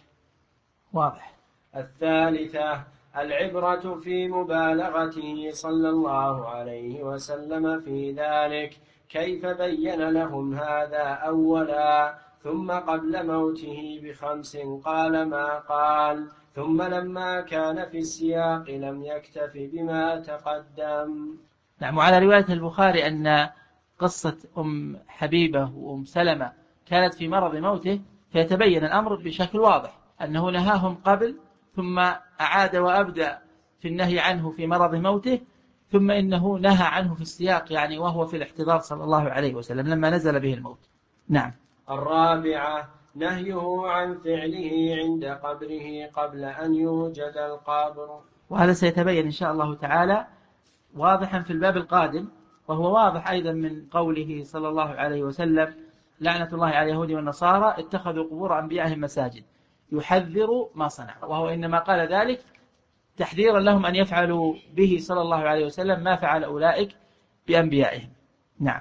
واضح. الثالثة العبرة في مبالغته صلى الله عليه وسلم في ذلك، كيف بين لهم هذا أولا ثم قبل موته ب5 قال ما قال، ثم لما كان في السياق لم يكتف بما تقدم. نعم. وعلى رواية البخاري أن قصة أم حبيبة وأم سلمة كانت في مرض موته، فيتبين الأمر بشكل واضح أنه نهاهم قبل ثم أعاد وأبدأ في النهي عنه في مرض موته، ثم إنه نهى عنه في السياق يعني وهو في الاحتضار صلى الله عليه وسلم لما نزل به الموت. نعم. الرابعة نهيه عن فعله عند قبره قبل أن يوجد القبر، وهذا سيتبين إن شاء الله تعالى واضحا في الباب القادم، وهو واضح أيضا من قوله صلى الله عليه وسلم لعنة الله على اليهود والنصارى اتخذوا قبور أنبيائهم مساجد، يحذر ما صنعوا، وهو إنما قال ذلك تحذيرا لهم أن يفعلوا به صلى الله عليه وسلم ما فعل أولئك بأنبيائهم. نعم.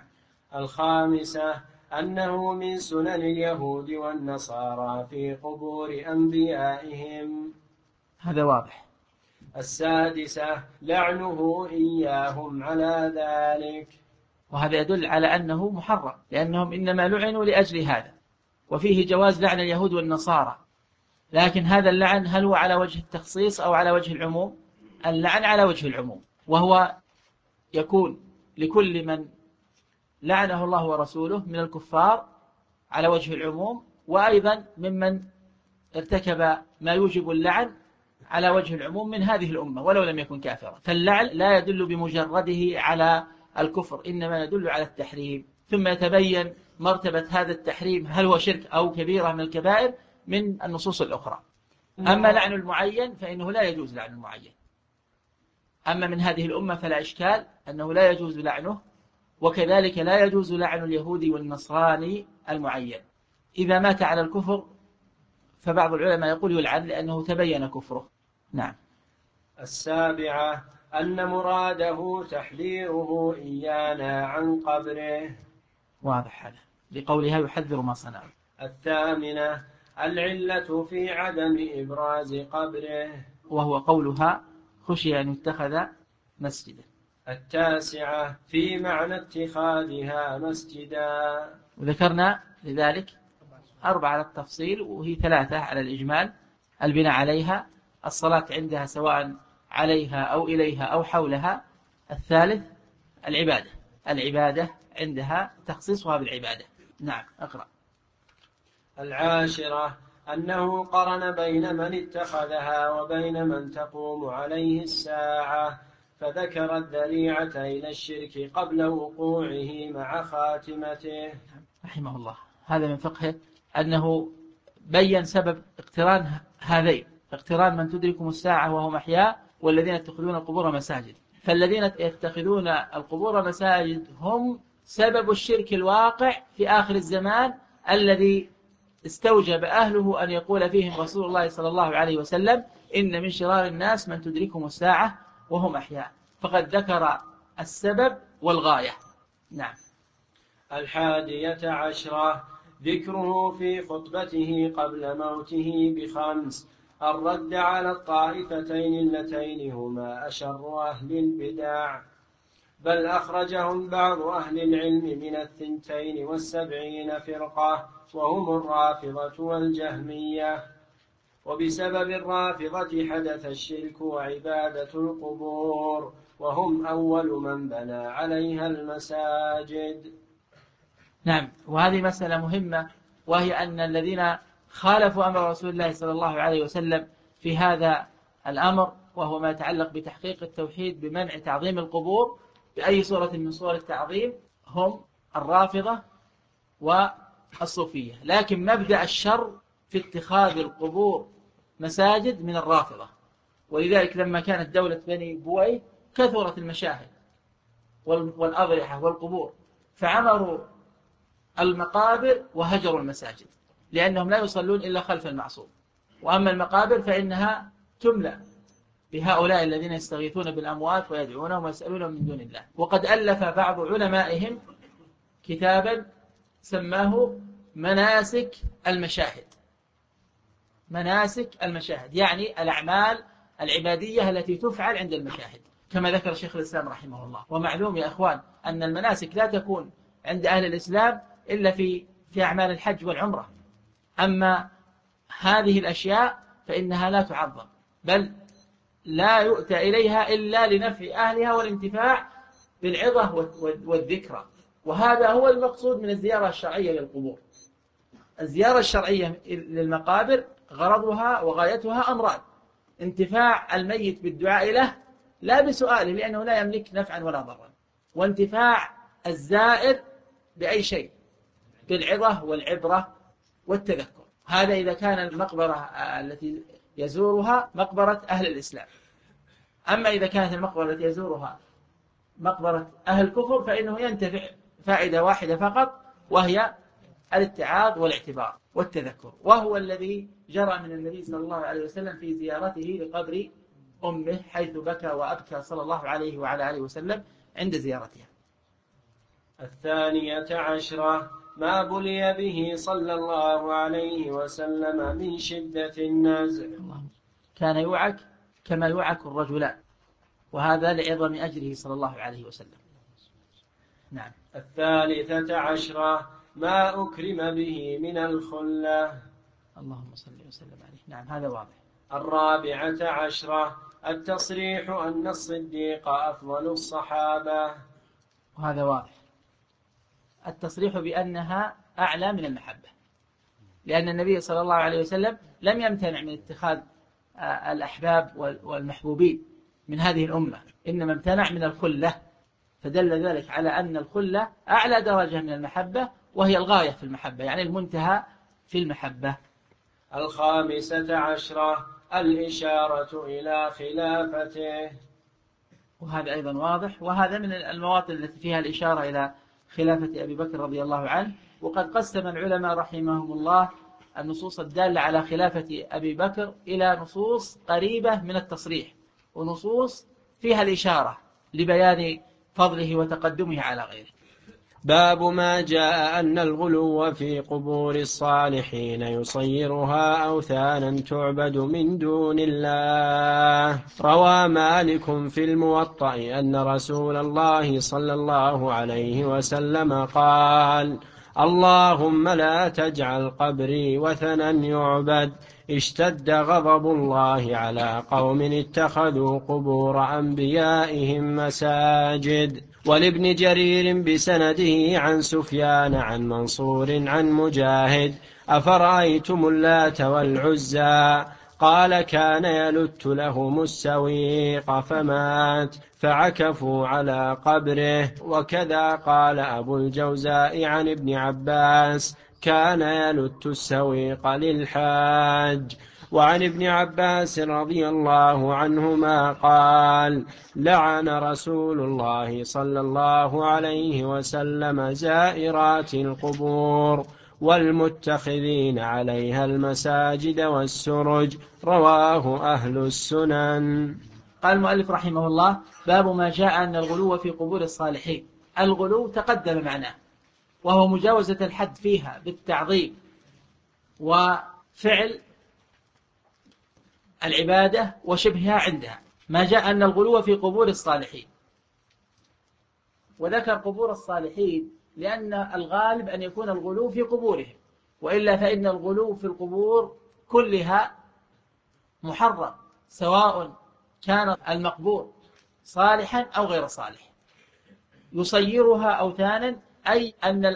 الخامسة أنه من سنن اليهود والنصارى في قبور أنبيائهم، هذا واضح. السادسة لعنه إياهم على ذلك، وهذا يدل على أنه محرم، لأنهم إنما لعنوا لأجل هذا، وفيه جواز لعن اليهود والنصارى، لكن هذا اللعن هل هو على وجه التخصيص أو على وجه العموم؟ اللعن على وجه العموم، وهو يكون لكل من لعنه الله ورسوله من الكفار على وجه العموم، وأيضا ممن ارتكب ما يوجب اللعن على وجه العموم من هذه الأمة ولو لم يكن كافرا. فاللعن لا يدل بمجرده على الكفر، إنما يدل على التحريم، ثم يتبين مرتبة هذا التحريم هل هو شرك أو كبيرة من الكبائر من النصوص الأخرى. أما لعن المعين فإنه لا يجوز لعن المعين، أما من هذه الأمة فلا إشكال أنه لا يجوز لعنه، وكذلك لا يجوز لعن اليهودي والنصراني المعين. إذا مات على الكفر فبعض العلماء يقول يلعن لأنه تبين كفره. نعم. السابعة أن مراده تحذيره إيانا عن قبره، واضح هذا لقولها يحذر ما صنع. الثامنة العلة في عدم إبراز قبره، وهو قولها خشي أن يتخذ مسجدا. التاسعة في معنى اتخاذها مسجدا، وذكرنا لذلك 4 على التفصيل، وهي 3 على الإجمال: البناء عليها، الصلاة عندها سواء عليها أو إليها أو حولها، الثالث العبادة عندها تخصيصها بالعبادة. نعم. أقرأ. العاشرة أنه قرن بين من اتخذها وبين من تقوم عليه الساعة، فذكر الذريعة إلى الشرك قبل وقوعه مع خاتمته رحمه الله. هذا من فقهه أنه بين سبب اقتران هذين، اقتران من تدركهم الساعة وهم أحياء والذين يتخذون القبور مساجد. فالذين يتخذون القبور مساجد هم سبب الشرك الواقع في آخر الزمان الذي استوجب أهله أن يقول فيهم رسول الله صلى الله عليه وسلم إن من شرار الناس من تدركهم الساعة وهم أحياء، فقد ذكر السبب والغاية. نعم. 11 ذكره في خطبته قبل موته ب5 الرد على الطائفتين اللتين هما أشر أهل البدع، بل أخرجهم بعض أهل العلم من 72 فرقة وهم الرافضة والجهمية، وبسبب الرافضة حدث الشرك وعبادة القبور، وهم أول من بنى عليها المساجد. نعم. وهذه مسألة مهمة، وهي أن الذين خالفوا أمر رسول الله صلى الله عليه وسلم في هذا الأمر، وهو ما يتعلق بتحقيق التوحيد بمنع تعظيم القبور بأي صورة من صور التعظيم، هم الرافضة والصوفية. لكن مبدأ الشر في اتخاذ القبور مساجد من الرافضة، ولذلك لما كانت دولة بني بويه كثرت المشاهد والأضرحة والقبور، فعمروا المقابر وهجروا المساجد، لأنهم لا يصلون إلا خلف المعصوم. وأما المقابر فإنها تملأ بهؤلاء الذين يستغيثون بالأموات ويدعونهم ويسألونهم من دون الله. وقد ألف بعض علمائهم كتابا سماه مناسك المشاهد. مناسك المشاهد يعني الأعمال العبادية التي تفعل عند المشاهد، كما ذكر شيخ الإسلام رحمه الله. ومعلوم يا أخوان أن المناسك لا تكون عند أهل الإسلام إلا في أعمال الحج والعمرة. أما هذه الأشياء فإنها لا تعظم، بل لا يؤتى إليها إلا لنفع أهلها والانتفاع بالعظة والذكرى. وهذا هو المقصود من الزيارة الشرعية للقبور. الزيارة الشرعية للمقابر غرضها وغايتها أمران: انتفاع الميت بالدعاء له لا بسؤاله لأنه لا يملك نفعا ولا ضرا، وانتفاع الزائر بأي شيء، بالعظة والعبرة والتذكر. هذا إذا كان المقبرة التي يزورها مقبرة أهل الإسلام. أما إذا كانت المقبرة التي يزورها مقبرة أهل الكفر فإنه ينتفع فائدة واحدة فقط، وهي الاتعاظ والاعتبار والتذكر، وهو الذي جرى من النبي صلى الله عليه وسلم في زيارته لقبر أمه، حيث بكى وأبكى صلى الله عليه وعلى آله وسلم عند زيارتها. 12 ما بلي به صلى الله عليه وسلم من شدة النزع. كان يوعك كما يوعك الرجلان، وهذا لعظم أجره صلى الله عليه وسلم. نعم. 13 ما أكرم به من الخلة. اللهم صل وسلم عليه. نعم هذا واضح. 14 التصريح أن الصديق أفضل الصحابة. وهذا واضح، التصريح بأنها أعلى من المحبة، لأن النبي صلى الله عليه وسلم لم يمتنع من اتخاذ الأحباب والمحبوبين من هذه الأمة، إنما امتنع من الخلة، فدل ذلك على أن الخلة أعلى درجة من المحبة، وهي الغاية في المحبة، يعني المنتهى في المحبة. 15 الإشارة إلى خلافته. وهذا أيضا واضح، وهذا من المواطن التي فيها الإشارة إلى خلافة أبي بكر رضي الله عنه. وقد قسم العلماء رحمهم الله النصوص الدالة على خلافة أبي بكر إلى نصوص قريبة من التصريح، ونصوص فيها الإشارة لبيان فضله وتقدمه على غيره. باب ما جاء أن الغلو في قبور الصالحين يصيرها أوثانا تعبد من دون الله. روى مالك في الموطأ أن رسول الله صلى الله عليه وسلم قال: اللهم لا تجعل قبري وثنا يعبد. اشتد غضب الله على قوم اتخذوا قبور أنبيائهم مساجد. ولابن جرير بسنده عن سفيان عن منصور عن مجاهد: أفرأيتم اللات والعزى؟ قال: كان يلت لهم السويق فمات فعكفوا على قبره. وكذا قال أبو الجوزاء عن ابن عباس: كان يلت السويق للحاج. وعن ابن عباس رضي الله عنهما قال: لعن رسول الله صلى الله عليه وسلم زائرات القبور والمتخذين عليها المساجد والسرج. رواه أهل السنن. قال المؤلف رحمه الله: باب ما جاء أن الغلو في قبور الصالحين. الغلو تقدم معناه، وهو مجاوزة الحد فيها بالتعظيم وفعل العبادة وشبهها عندها. ما جاء أن الغلو في قبور الصالحين، وذكر قبور الصالحين لأن الغالب أن يكون الغلو في قبورهم، وإلا فإن الغلو في القبور كلها محرم، سواء كان المقبور صالحا أو غير صالح. يصيرها أوثانا، أي أن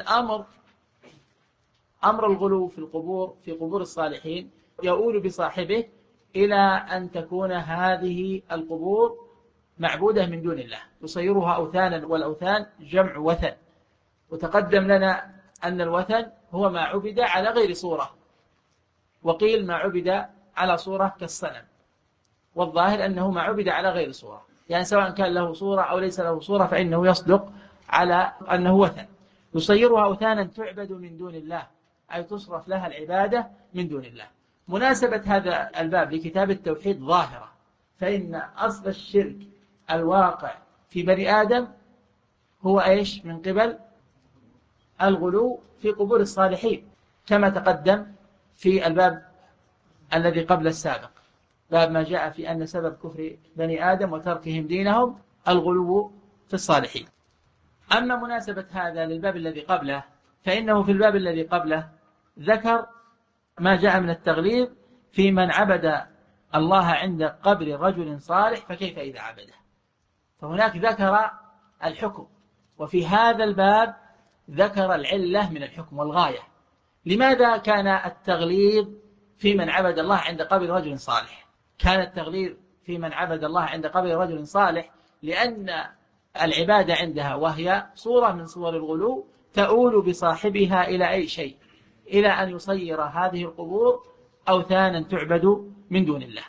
أمر الغلو في قبور الصالحين يؤول بصاحبه إلى أن تكون هذه القبور معبودة من دون الله، يصيرها أوثانا، والأوثان جمع وثن. وتقدم لنا أن الوثن هو ما عبد على غير صورة، وقيل ما عبد على صورة كالصنم، والظاهر أنه ما عبد على غير صورة، يعني سواء كان له صورة أو ليس له صورة فإنه يصدق على أنه وثن. يصيرها أوثانا تعبد من دون الله، أي تصرف لها العبادة من دون الله. مناسبة هذا الباب لكتاب التوحيد ظاهرة، فإن أصل الشرك الواقع في بني آدم هو إيش؟ من قبل الغلو في قبور الصالحين، كما تقدم في الباب الذي قبل السابق، باب ما جاء في أن سبب كفر بني آدم وتركهم دينهم الغلو في الصالحين. أما مناسبة هذا للباب الذي قبله، فإنه في الباب الذي قبله ذكر ما جاء من التغليظ في من عبد الله عند قبر رجل صالح فكيف إذا عبده. فهناك ذكر الحكم، وفي هذا الباب ذكر العلة من الحكم والغاية. لماذا كان التغليظ في من عبد الله عند قبر رجل صالح؟ كان التغليظ في من عبد الله عند قبر رجل صالح لأن العبادة عندها، وهي صورة من صور الغلو، تؤول بصاحبها إلى أي شيء؟ إلى أن يصير هذه القبور أوثانا تعبد من دون الله.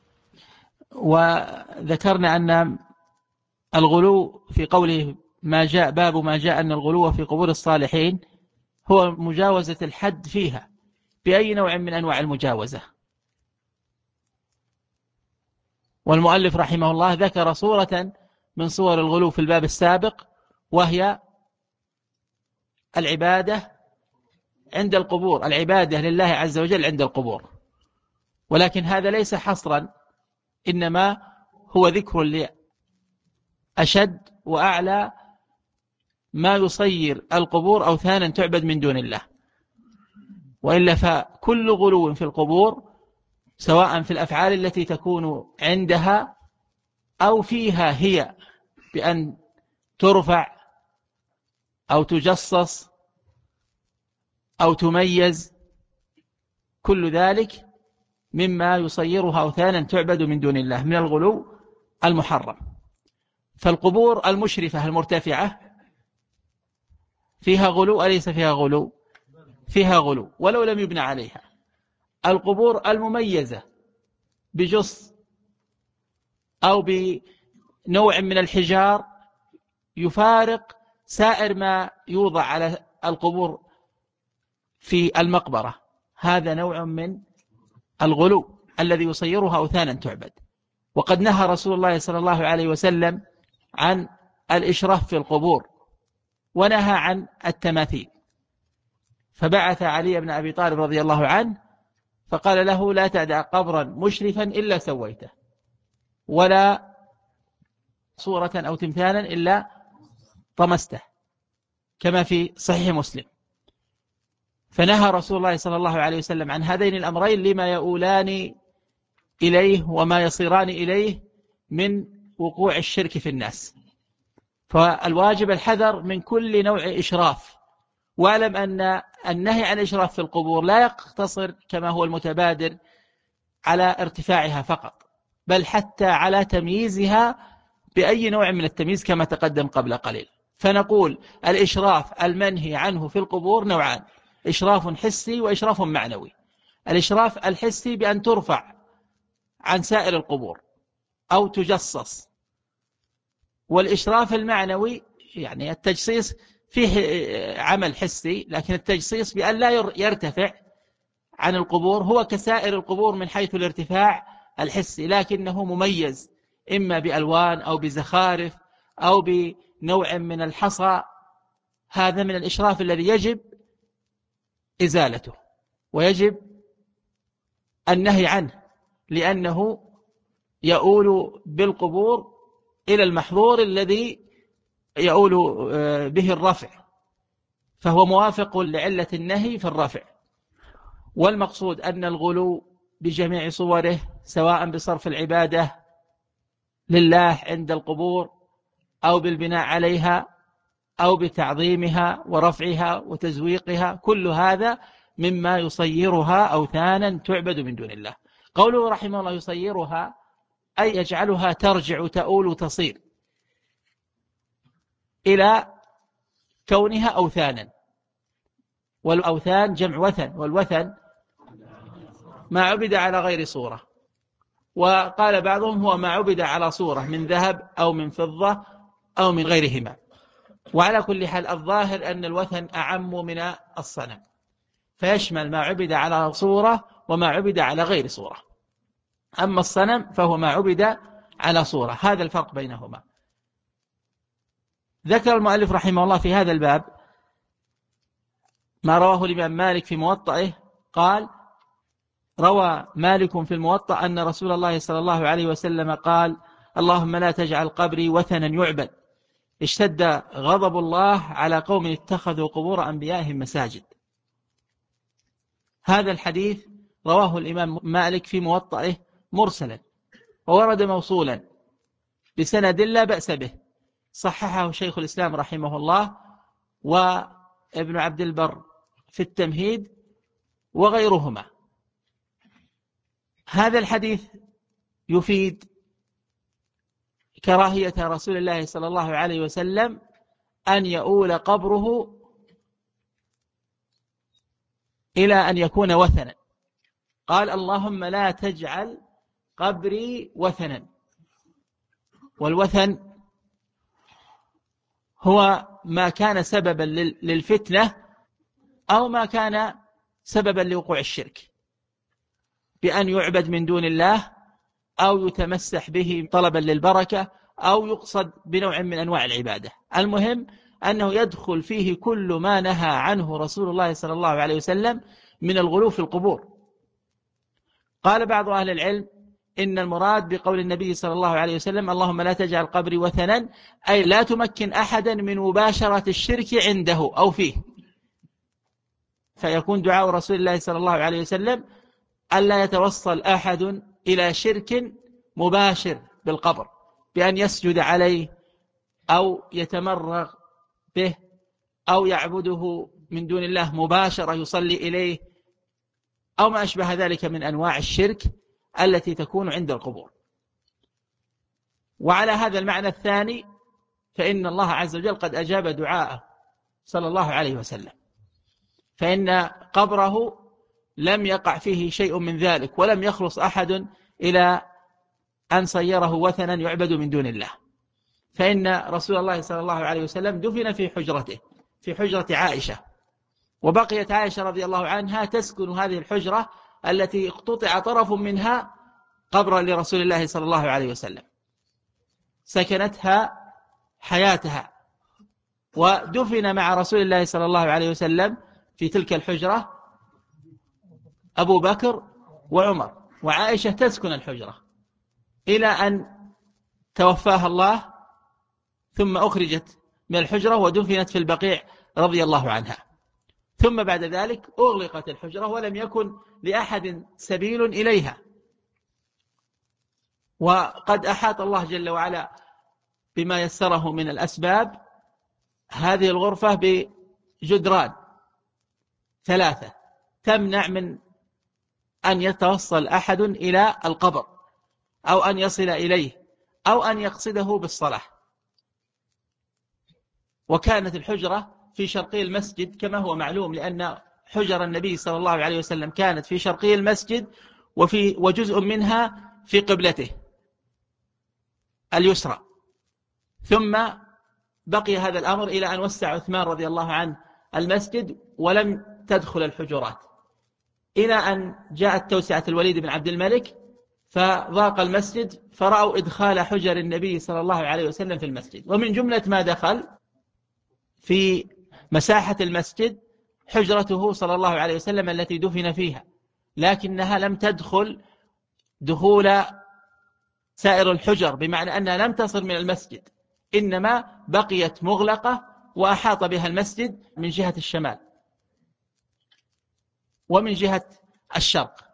وذكرنا أن الغلو في قوله ما جاء باب ما جاء أن الغلو في قبور الصالحين هو مجاوزة الحد فيها بأي نوع من أنواع المجاوزة. والمؤلف رحمه الله ذكر صورة من صور الغلو في الباب السابق، وهي العبادة عند القبور، العبادة لله عز وجل عند القبور. ولكن هذا ليس حصرا، إنما هو ذكر لأشد وأعلى ما يصير القبور أوثانا تعبد من دون الله. وإلا فكل غلو في القبور، سواء في الأفعال التي تكون عندها أو فيها هي بأن ترفع أو تجصص أو تميز، كل ذلك مما يصيرها أوثانا تعبد من دون الله من الغلو المحرم. فالقبور المشرفة المرتفعة فيها غلو أليس فيها غلو؟ فيها غلو ولو لم يبنى عليها. القبور المميزة بجص أو بنوع من الحجار يفارق سائر ما يوضع على القبور في المقبرة، هذا نوع من الغلو الذي يصيرها أوثانا تعبد. وقد نهى رسول الله صلى الله عليه وسلم عن الإشراف في القبور، ونهى عن التماثيل. فبعث علي بن أبي طالب رضي الله عنه فقال له لا تدع قبرا مشرفا إلا سويته، ولا صورة أو تمثالا إلا طمسته، كما في صحيح مسلم. فنهى رسول الله صلى الله عليه وسلم عن هذين الأمرين لما يؤولان إليه وما يصيران إليه من وقوع الشرك في الناس. فالواجب الحذر من كل نوع إشراف. واعلم أن النهي عن الإشراف في القبور لا يقتصر كما هو المتبادر على ارتفاعها فقط، بل حتى على تمييزها بأي نوع من التمييز كما تقدم قبل قليل. فنقول الإشراف المنهي عنه في القبور نوعان: إشراف حسي وإشراف معنوي. الإشراف الحسي بأن ترفع عن سائر القبور أو تجصص، والإشراف المعنوي يعني التجصيص فيه عمل حسي، لكن التجصيص بأن لا يرتفع عن القبور هو كسائر القبور من حيث الارتفاع الحسي، لكنه مميز إما بألوان أو بزخارف أو بنوع من الحصى. هذا من الإشراف الذي يجب إزالته ويجب النهي عنه، لأنه يؤول بالقبور إلى المحظور الذي يؤول به الرفع، فهو موافق لعلة النهي في الرفع. والمقصود أن الغلو بجميع صوره، سواء بصرف العبادة لله عند القبور أو بالبناء عليها أو بتعظيمها ورفعها وتزويقها، كل هذا مما يصيرها أوثانا تعبد من دون الله. قوله رحمه الله يصيرها أي يجعلها ترجع تؤول تصير إلى كونها أوثانا، والأوثان جمع وثن، والوثن ما عبد على غير صورة. وقال بعضهم هو ما عبد على صورة من ذهب أو من فضة أو من غيرهما. وعلى كل حال الظاهر أن الوثن أعم من الصنم، فيشمل ما عبد على صورة وما عبد على غير صورة. أما الصنم فهو ما عبد على صورة، هذا الفرق بينهما. ذكر المؤلف رحمه الله في هذا الباب ما رواه الإمام مالك في موطئه، قال: روى مالك في الموطأ أن رسول الله صلى الله عليه وسلم قال: اللهم لا تجعل قبري وثنا يعبد، اشتد غضب الله على قوم اتخذوا قبور أنبيائهم مساجد. هذا الحديث رواه الإمام مالك في موطئه مرسلا، وورد موصولا بسند لا بأس به، صححه شيخ الإسلام رحمه الله وابن عبد البر في التمهيد وغيرهما. هذا الحديث يفيد كراهية رسول الله صلى الله عليه وسلم أن يؤول قبره إلى أن يكون وثنا. قال: اللهم لا تجعل قبري وثنا. والوثن هو ما كان سببا للفتنة أو ما كان سببا لوقوع الشرك، بأن يعبد من دون الله أو يتمسح به طلبا للبركة أو يقصد بنوع من أنواع العبادة. المهم أنه يدخل فيه كل ما نهى عنه رسول الله صلى الله عليه وسلم من الغلو في القبور. قال بعض أهل العلم إن المراد بقول النبي صلى الله عليه وسلم: اللهم لا تجعل قبري وثنا، أي لا تمكن أحدا من مباشرة الشرك عنده أو فيه. فيكون دعاء رسول الله صلى الله عليه وسلم ألا يتوصل أحد إلى شرك مباشر بالقبر بأن يسجد عليه أو يتمرغ به أو يعبده من دون الله مباشرة، يصلي إليه أو ما أشبه ذلك من أنواع الشرك التي تكون عند القبور. وعلى هذا المعنى الثاني فإن الله عز وجل قد أجاب دعاءه صلى الله عليه وسلم، فإن قبره لم يقع فيه شيء من ذلك، ولم يخلص أحد إلى أن صيره وثنا يعبد من دون الله. فإن رسول الله صلى الله عليه وسلم دفن في حجرته، في حجرة عائشة، وبقيت عائشة رضي الله عنها تسكن هذه الحجرة التي اقتطع طرف منها قبرا لرسول الله صلى الله عليه وسلم، سكنتها حياتها، ودفن مع رسول الله صلى الله عليه وسلم في تلك الحجرة أبو بكر وعمر، وعائشة تسكن الحجرة إلى أن توفاها الله، ثم أخرجت من الحجرة ودفنت في البقيع رضي الله عنها. ثم بعد ذلك أغلقت الحجرة ولم يكن لأحد سبيل إليها. وقد أحاط الله جل وعلا بما يسره من الأسباب هذه الغرفة بجدران 3 تمنع من أن يتوصل أحد إلى القبر أو أن يصل إليه أو أن يقصده بالصلاة. وكانت الحجرة في شرقي المسجد كما هو معلوم، لأن حجر النبي صلى الله عليه وسلم كانت في شرقي المسجد وجزء منها في قبلته اليسرى. ثم بقي هذا الأمر إلى أن وسع عثمان رضي الله عنه المسجد ولم تدخل الحجرات، إلى أن جاءت توسعة الوليد بن عبد الملك فضاق المسجد، فرأوا إدخال حجر النبي صلى الله عليه وسلم في المسجد. ومن جملة ما دخل في مساحة المسجد حجرته صلى الله عليه وسلم التي دفن فيها، لكنها لم تدخل دخول سائر الحجر، بمعنى أنها لم تصل من المسجد، إنما بقيت مغلقة وأحاط بها المسجد من جهة الشمال ومن جهة الشرق،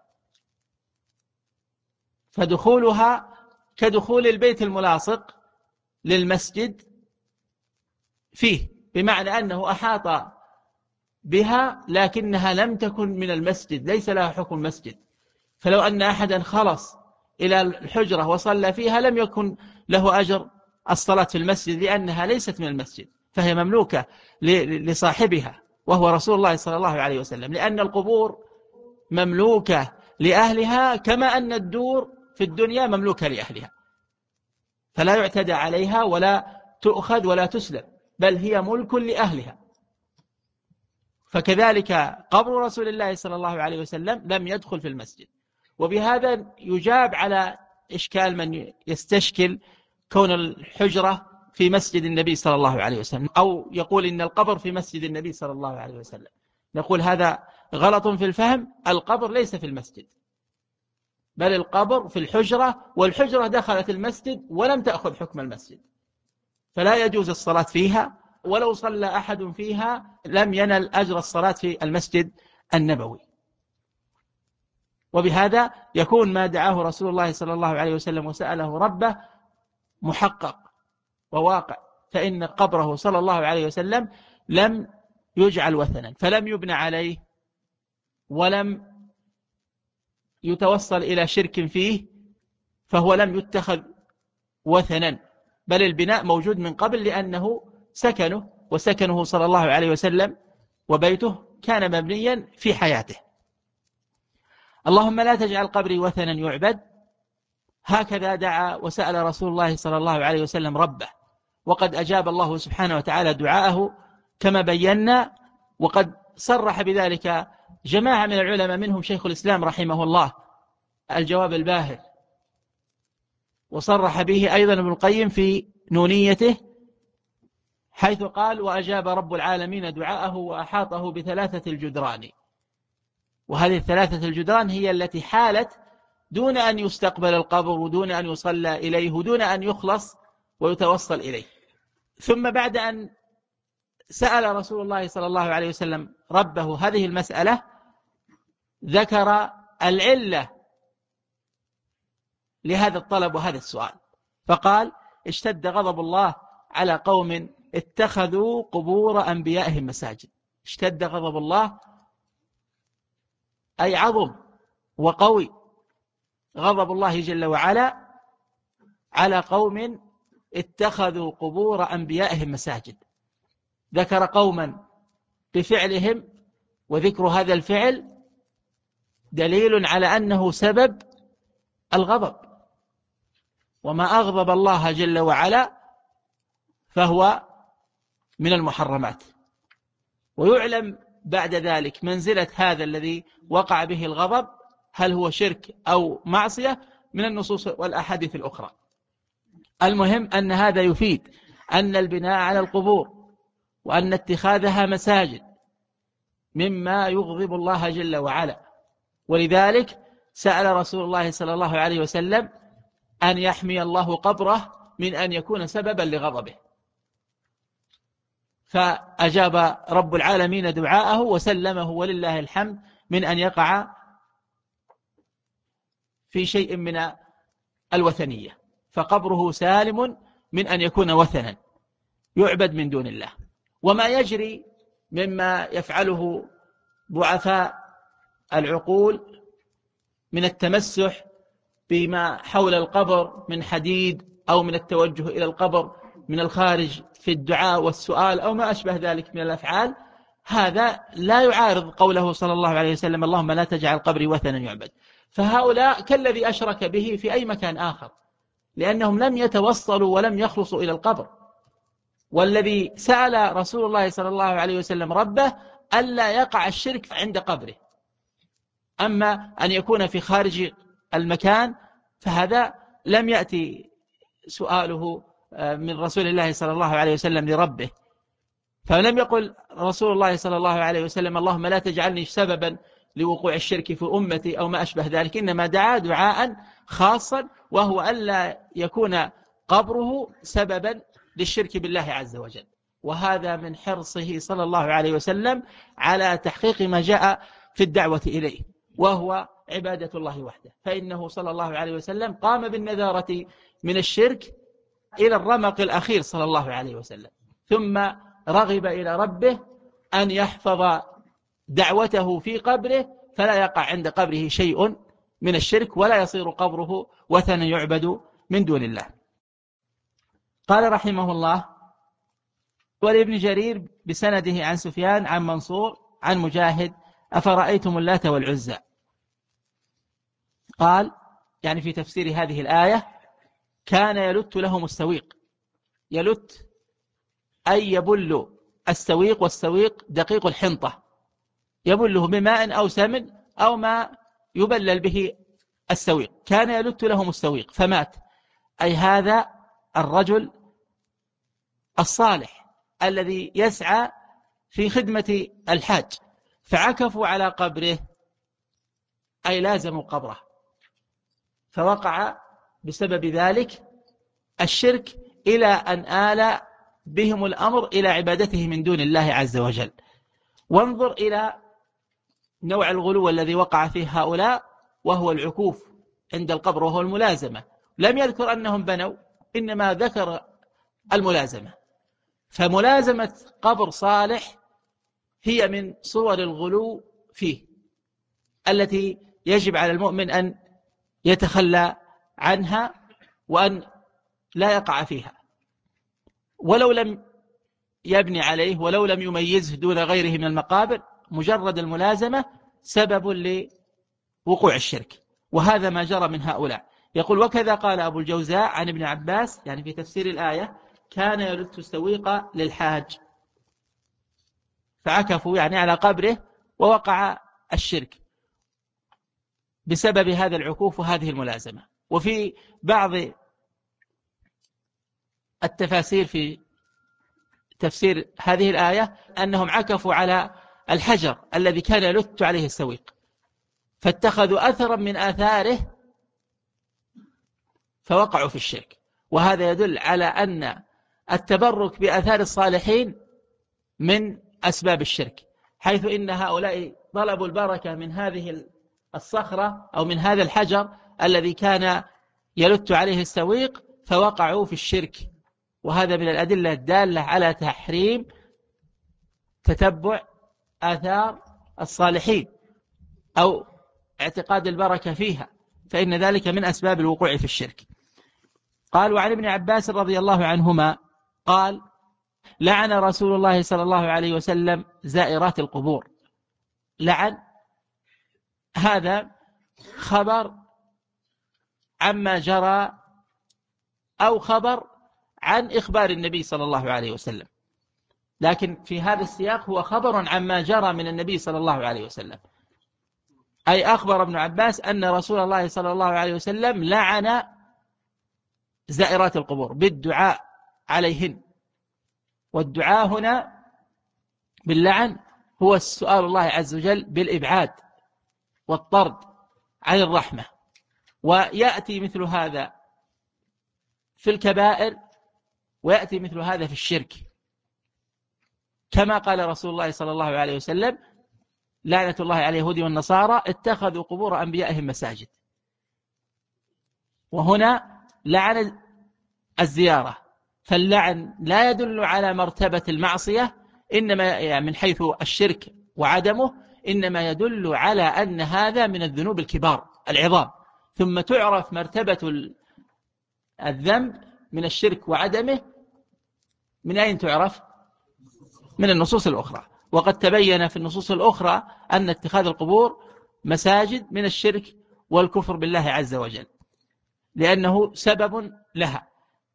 فدخولها كدخول البيت الملاصق للمسجد فيه، بمعنى أنه أحاط بها لكنها لم تكن من المسجد، ليس لها حكم مسجد، فلو أن أحدا خلص إلى الحجرة وصلى فيها لم يكن له أجر الصلاة في المسجد، لأنها ليست من المسجد، فهي مملوكة لصاحبها وهو رسول الله صلى الله عليه وسلم، لأن القبور مملوكة لأهلها كما أن الدور في الدنيا مملوكة لأهلها، فلا يعتدى عليها ولا تؤخذ ولا تسلب، بل هي ملك لأهلها. فكذلك قبر رسول الله صلى الله عليه وسلم لم يدخل في المسجد. وبهذا يجاب على إشكال من يستشكل كون الحجرة في مسجد النبي صلى الله عليه وسلم، أو يقول إن القبر في مسجد النبي صلى الله عليه وسلم. نقول هذا غلط في الفهم، القبر ليس في المسجد، بل القبر في الحجرة، والحجرة دخلت المسجد ولم تأخذ حكم المسجد، فلا يجوز الصلاة فيها، ولو صلى أحد فيها لم ينل أجر الصلاة في المسجد النبوي. وبهذا يكون ما دعاه رسول الله صلى الله عليه وسلم وسأله ربه محقق وواقع، فإن قبره صلى الله عليه وسلم لم يجعل وثنا، فلم يبنى عليه ولم يتوصل إلى شرك فيه، فهو لم يتخذ وثنا، بل البناء موجود من قبل، لأنه سكنه وسكنه صلى الله عليه وسلم وبيته كان مبنيا في حياته. اللهم لا تجعل قبري وثنا يعبد، هكذا دعا وسأل رسول الله صلى الله عليه وسلم ربه، وقد أجاب الله سبحانه وتعالى دعاءه كما بينا، وقد صرح بذلك جماعة من العلماء منهم شيخ الإسلام رحمه الله الجواب الباهر، وصرح به أيضا ابن القيم في نونيته، حيث قال وأجاب رب العالمين دعاءه وأحاطه بثلاثة الجدران. وهذه الثلاثة الجدران هي التي حالت دون أن يستقبل القبر ودون أن يصلى إليه ودون أن يخلص ويتوصل إليه. ثم بعد أن سأل رسول الله صلى الله عليه وسلم ربه هذه المسألة ذكر العلة لهذا الطلب وهذا السؤال، فقال اشتد غضب الله على قوم اتخذوا قبور أنبيائهم مساجد. اشتد غضب الله أي عظم وقوي غضب الله جل وعلا على قوم اتخذوا قبور أنبيائهم مساجد. ذكر قوما بفعلهم، وذكر هذا الفعل دليل على أنه سبب الغضب، وما أغضب الله جل وعلا فهو من المحرمات. ويعلم بعد ذلك منزلة هذا الذي وقع به الغضب، هل هو شرك أو معصية، من النصوص والأحاديث الأخرى. المهم أن هذا يفيد أن البناء على القبور وأن اتخاذها مساجد مما يغضب الله جل وعلا، ولذلك سأل رسول الله صلى الله عليه وسلم أن يحمي الله قبره من أن يكون سببا لغضبه، فأجاب رب العالمين دعاءه وسلمه ولله الحمد من أن يقع في شيء من الوثنية، فقبره سالم من أن يكون وثنا يعبد من دون الله. وما يجري مما يفعله ضعفاء العقول من التمسح بما حول القبر من حديد أو من التوجه إلى القبر من الخارج في الدعاء والسؤال أو ما أشبه ذلك من الأفعال، هذا لا يعارض قوله صلى الله عليه وسلم اللهم لا تجعل قبري وثنا يعبد. فهؤلاء كالذي أشرك به في أي مكان آخر، لأنهم لم يتوصلوا ولم يخلصوا إلى القبر. والذي سأل رسول الله صلى الله عليه وسلم ربه ألا يقع الشرك عند قبره، أما أن يكون في خارج المكان فهذا لم يأتي سؤاله من رسول الله صلى الله عليه وسلم لربه، فلم يقل رسول الله صلى الله عليه وسلم اللهم لا تجعلني سببا لوقوع الشرك في أمتي أو ما أشبه ذلك، إنما دعا دعاء خاصا وهو ألا يكون قبره سببا للشرك بالله عز وجل. وهذا من حرصه صلى الله عليه وسلم على تحقيق ما جاء في الدعوة إليه، وهو عبادة الله وحده، فإنه صلى الله عليه وسلم قام بالنذارة من الشرك إلى الرمق الأخير صلى الله عليه وسلم، ثم رغب إلى ربه أن يحفظ دعوته في قبره فلا يقع عند قبره شيء من الشرك، ولا يصير قبره وثنا يعبد من دون الله. قال رحمه الله: ولابن جرير بسنده عن سفيان عن منصور عن مجاهد: أفرأيتم اللات والعزى. قال يعني في تفسير هذه الآية: كان يلت لهم السويق. يلت أي يبل السويق، والسويق دقيق الحنطة، يبله بماء أو سمن أو ما يبلل به السويق. كان يلت لهم السويق فمات، أي هذا الرجل الصالح الذي يسعى في خدمة الحاج، فعكفوا على قبره أي لازموا قبره، فوقع بسبب ذلك الشرك إلى أن آل بهم الأمر إلى عبادته من دون الله عز وجل. وانظر إلى نوع الغلو الذي وقع فيه هؤلاء، وهو العكوف عند القبر، وهو الملازمة. لم يذكر أنهم بنوا، إنما ذكر الملازمة. فملازمة قبر صالح هي من صور الغلو فيه، التي يجب على المؤمن أن يتخلى عنها وأن لا يقع فيها، ولو لم يبني عليه ولو لم يميزه دون غيره من المقابر. مجرد الملازمة سبب لوقوع الشرك، وهذا ما جرى من هؤلاء. يقول: وكذا قال أبو الجوزاء عن ابن عباس، يعني في تفسير الآية: كان يلت السويق للحاج، فعكفوا يعني على قبره، ووقع الشرك بسبب هذا العكوف وهذه الملازمة. وفي بعض التفاسير في تفسير هذه الآية أنهم عكفوا على الحجر الذي كان يلت عليه السويق، فاتخذوا أثرا من آثاره فوقعوا في الشرك. وهذا يدل على أن التبرك بآثار الصالحين من أسباب الشرك، حيث إن هؤلاء طلبوا البركة من هذه الصخرة أو من هذا الحجر الذي كان يلت عليه السويق، فوقعوا في الشرك. وهذا من الأدلة الدالة على تحريم تتبع آثار الصالحين أو اعتقاد البركة فيها، فإن ذلك من أسباب الوقوع في الشرك. قال: وعن ابن عباس رضي الله عنهما قال: لعن رسول الله صلى الله عليه وسلم زائرات القبور. لعن هذا خبر عما جرى أو خبر عن إخبار النبي صلى الله عليه وسلم، لكن في هذا السياق هو خبر عما جرى من النبي صلى الله عليه وسلم. أي أخبر ابن عباس أن رسول الله صلى الله عليه وسلم لعن زائرات القبور بالدعاء عليهن. والدعاء هنا باللعن هو السؤال الله عز وجل بالإبعاد والطرد عن الرحمة. ويأتي مثل هذا في الكبائر، ويأتي مثل هذا في الشرك، كما قال رسول الله صلى الله عليه وسلم: لعنة الله على اليهود والنصارى اتخذوا قبور أنبيائهم مساجد. وهنا لعن الزيارة، فاللعن لا يدل على مرتبة المعصية إنما من حيث الشرك وعدمه، إنما يدل على أن هذا من الذنوب الكبار العظام. ثم تعرف مرتبة الذنب من الشرك وعدمه من أين تعرف؟ من النصوص الأخرى. وقد تبين في النصوص الأخرى أن اتخاذ القبور مساجد من الشرك والكفر بالله عز وجل، لأنه سبب لها.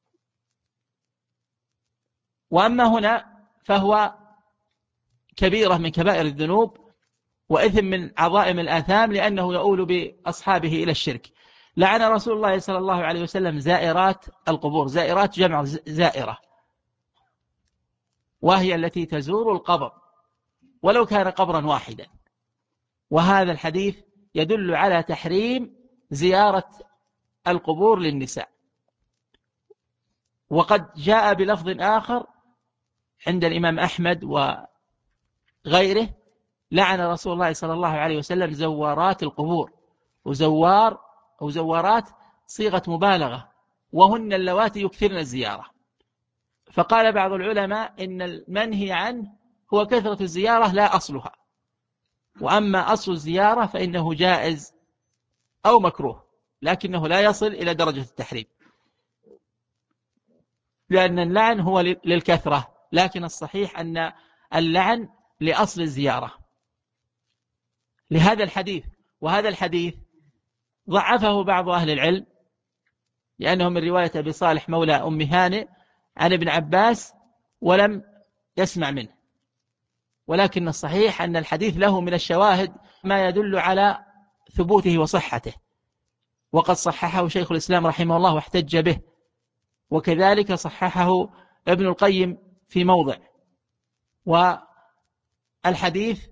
وأما هنا فهو كبيرة من كبائر الذنوب وإثم من عظائم الآثام، لأنه يؤول بأصحابه إلى الشرك. لعن رسول الله صلى الله عليه وسلم زائرات القبور. زائرات جمع زائرة، وهي التي تزور القبر ولو كان قبرا واحدا. وهذا الحديث يدل على تحريم زيارة القبور للنساء. وقد جاء بلفظ آخر عند الإمام أحمد وغيره: لعن رسول الله صلى الله عليه وسلم زوارات القبور. وزوار أو زوارات صيغة مبالغة، وهن اللواتي يكثرن الزيارة. فقال بعض العلماء إن المنهي عنه هو كثرة الزيارة لا أصلها، وأما أصل الزيارة فإنه جائز أو مكروه، لكنه لا يصل إلى درجة التحريم، لأن اللعن هو للكثرة، لكن الصحيح أن اللعن لأصل الزيارة لهذا الحديث. وهذا الحديث ضعفه بعض أهل العلم، لأنه من رواية أبي صالح مولى أم هانئ عن ابن عباس ولم يسمع منه، ولكن الصحيح أن الحديث له من الشواهد ما يدل على ثبوته وصحته، وقد صححه شيخ الإسلام رحمه الله واحتج به، وكذلك صححه ابن القيم في موضع. والحديث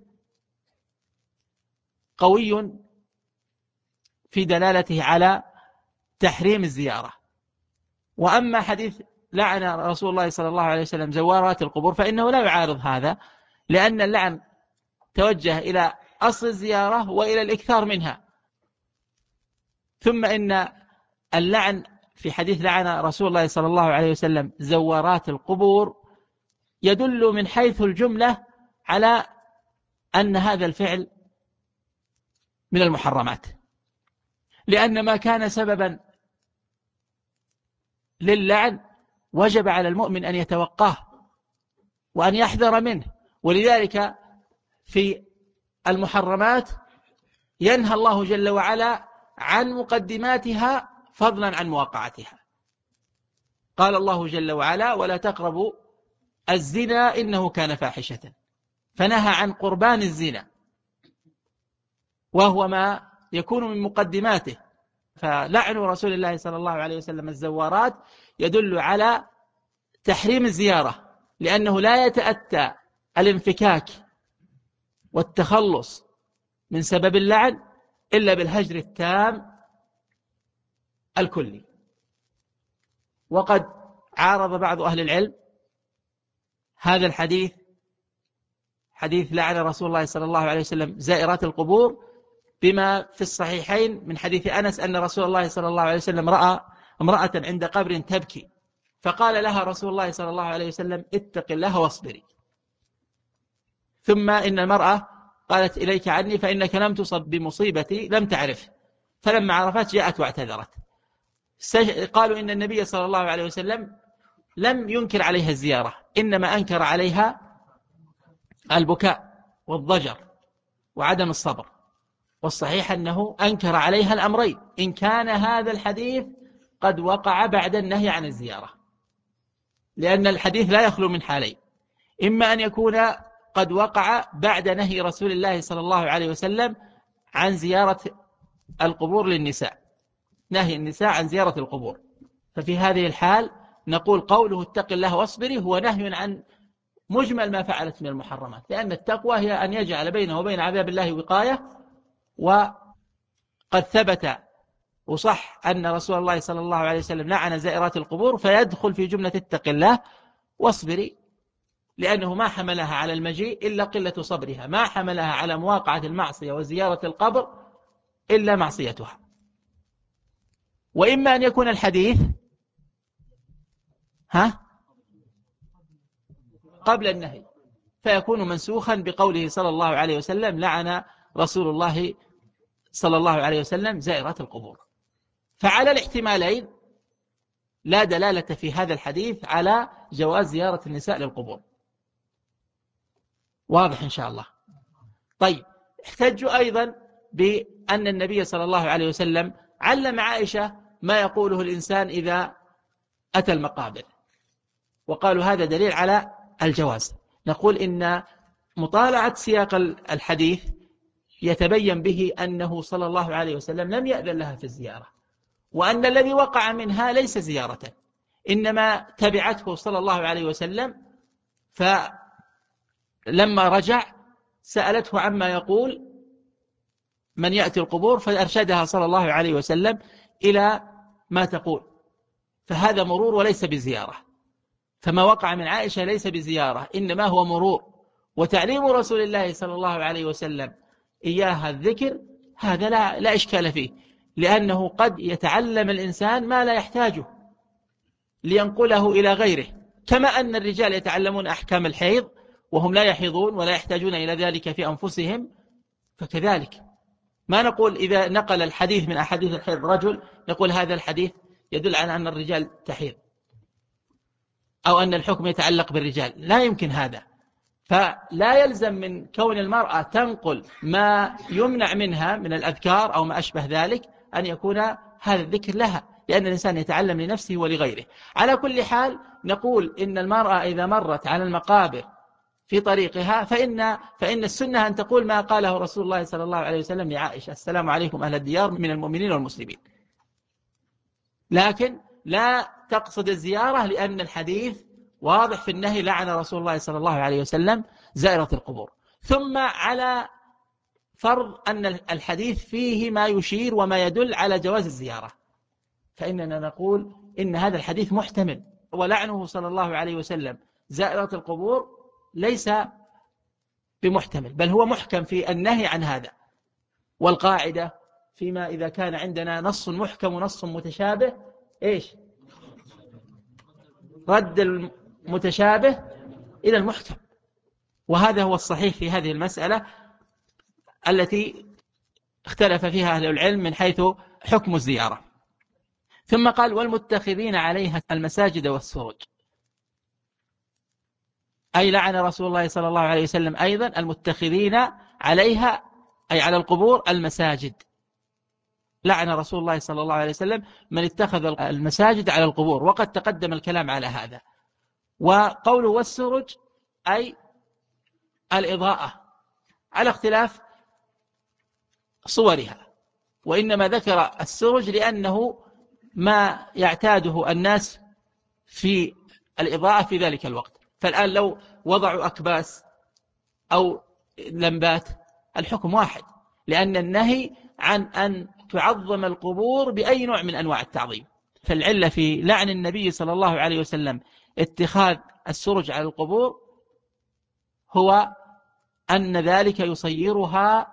قوي في دلالته على تحريم الزيارة. وأما حديث لعن رسول الله صلى الله عليه وسلم زوارات القبور فإنه لا يعارض هذا، لأن اللعن توجه إلى أصل الزيارة وإلى الإكثار منها. ثم إن اللعن في حديث لعن رسول الله صلى الله عليه وسلم زوارات القبور يدل من حيث الجملة على أن هذا الفعل من المحرمات، لأن ما كان سببا للعن وجب على المؤمن أن يتوقاه وأن يحذر منه. ولذلك في المحرمات ينهى الله جل وعلا عن مقدماتها فضلا عن مواقعتها. قال الله جل وعلا: ولا تقربوا الزنا إنه كان فاحشة، فنهى عن قربان الزنا وهو ما يكون من مقدماته. فلعن رسول الله صلى الله عليه وسلم الزوارات يدل على تحريم الزيارة، لأنه لا يتأتى الانفكاك والتخلص من سبب اللعن إلا بالهجر التام الكلي. وقد عارض بعض أهل العلم هذا الحديث، حديث لعن رسول الله صلى الله عليه وسلم زائرات القبور، بما في الصحيحين من حديث أنس أن رسول الله صلى الله عليه وسلم رأى امرأة عند قبر تبكي، فقال لها رسول الله صلى الله عليه وسلم: اتق الله واصبري. ثم إن المرأة قالت: إليك عني فإنك لم تصب بمصيبتي لم تعرف، فلما عرفت جاءت واعتذرت. قالوا إن النبي صلى الله عليه وسلم لم ينكر عليها الزيارة، إنما أنكر عليها البكاء والضجر وعدم الصبر. والصحيح أنه أنكر عليها الأمرين، إن كان هذا الحديث قد وقع بعد النهي عن الزيارة، لأن الحديث لا يخلو من حالين: إما أن يكون قد وقع بعد نهي رسول الله صلى الله عليه وسلم عن زيارة القبور للنساء، نهي النساء عن زيارة القبور، ففي هذه الحال نقول قوله اتق الله واصبري هو نهي عن مجمل ما فعلت من المحرمات، لأن التقوى هي أن يجعل بينه وبين عذاب الله وقاية. وقد ثبت وصح أن رسول الله صلى الله عليه وسلم لعن زائرات القبور، فيدخل في جملة اتق الله واصبري، لأنه ما حملها على المجيء إلا قلة صبرها، ما حملها على مواقعة المعصية وزيارة القبر إلا معصيتها. وإما أن يكون الحديث قبل النهي فيكون منسوخا بقوله صلى الله عليه وسلم: لعن رسول الله صلى الله عليه وسلم زائرات القبور. فعلى الاحتمالين لا دلالة في هذا الحديث على جواز زيارة النساء للقبور. واضح إن شاء الله. طيب، احتجوا أيضا بأن النبي صلى الله عليه وسلم علم عائشة ما يقوله الإنسان إذا أتى المقابر، وقالوا هذا دليل على الجواز. نقول إن مطالعة سياق الحديث يتبين به أنه صلى الله عليه وسلم لم يأذن لها في الزيارة، وأن الذي وقع منها ليس زيارة، إنما تبعته صلى الله عليه وسلم، فلما رجع سألته عما يقول من يأتي القبور، فأرشدها صلى الله عليه وسلم إلى ما تقول، فهذا مرور وليس بزيارة. فما وقع من عائشة ليس بزيارة، إنما هو مرور. وتعليم رسول الله صلى الله عليه وسلم إياها الذكر هذا لا إشكال فيه، لأنه قد يتعلم الإنسان ما لا يحتاجه لينقله إلى غيره، كما أن الرجال يتعلمون أحكام الحيض وهم لا يحيضون ولا يحتاجون إلى ذلك في أنفسهم، فكذلك ما نقول إذا نقل الحديث من أحاديث الحيض رجل نقول هذا الحديث يدل على أن الرجال تحيض أو أن الحكم يتعلق بالرجال، لا يمكن هذا. فلا يلزم من كون المرأة تنقل ما يمنع منها من الأذكار أو ما أشبه ذلك أن يكون هذا الذكر لها، لأن الإنسان يتعلم لنفسه ولغيره. على كل حال نقول إن المرأة إذا مرت على المقابر في طريقها فإن السنة أن تقول ما قاله رسول الله صلى الله عليه وسلم لعائشة: السلام عليكم أهل الديار من المؤمنين والمسلمين. لكن لا تقصد الزيارة، لأن الحديث واضح في النهي: لعن رسول الله صلى الله عليه وسلم زائرة القبور. ثم على فرض أن الحديث فيه ما يشير وما يدل على جواز الزيارة، فإننا نقول إن هذا الحديث محتمل، ولعنه صلى الله عليه وسلم زائرة القبور ليس بمحتمل، بل هو محكم في النهي عن هذا. والقاعدة فيما إذا كان عندنا نص محكم ونص متشابه إيش؟ رد المتشابه إلى المحكم، وهذا هو الصحيح في هذه المسألة التي اختلف فيها أهل العلم من حيث حكم الزيارة. ثم قال: والمتخذين عليها المساجد والسروج، أي لعن رسول الله صلى الله عليه وسلم أيضا المتخذين عليها، أي على القبور، المساجد. لعن رسول الله صلى الله عليه وسلم من اتخذ المساجد على القبور، وقد تقدم الكلام على هذا. وقوله والسرج أي الإضاءة على اختلاف صورها، وإنما ذكر السرج لأنه ما يعتاده الناس في الإضاءة في ذلك الوقت. فالآن لو وضعوا أكباس أو لمبات الحكم واحد، لأن النهي عن أن تعظم القبور بأي نوع من أنواع التعظيم. فالعلة في لعن النبي صلى الله عليه وسلم اتخاذ السرج على القبور هو أن ذلك يصيرها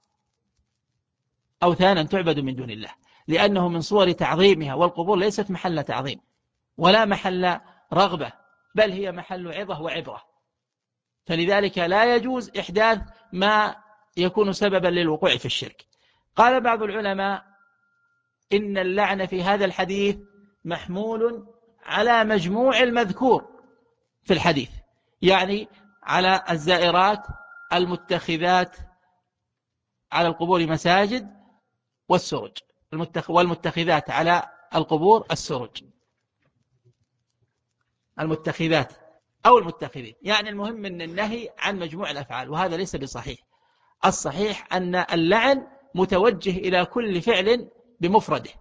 أوثانا تعبد من دون الله، لأنه من صور تعظيمها، والقبور ليست محل تعظيم ولا محل رغبة، بل هي محل عظة وعبرة. فلذلك لا يجوز إحداث ما يكون سببا للوقوع في الشرك. قال بعض العلماء إن اللعن في هذا الحديث محمول على مجموع المذكور في الحديث، يعني على الزائرات المتخذات على القبور مساجد والسرج، والمتخذات على القبور السرج، المتخذات أو المتخذين، يعني المهم أن النهي عن مجموع الأفعال، وهذا ليس بصحيح. الصحيح أن اللعن متوجه إلى كل فعل بمفرده،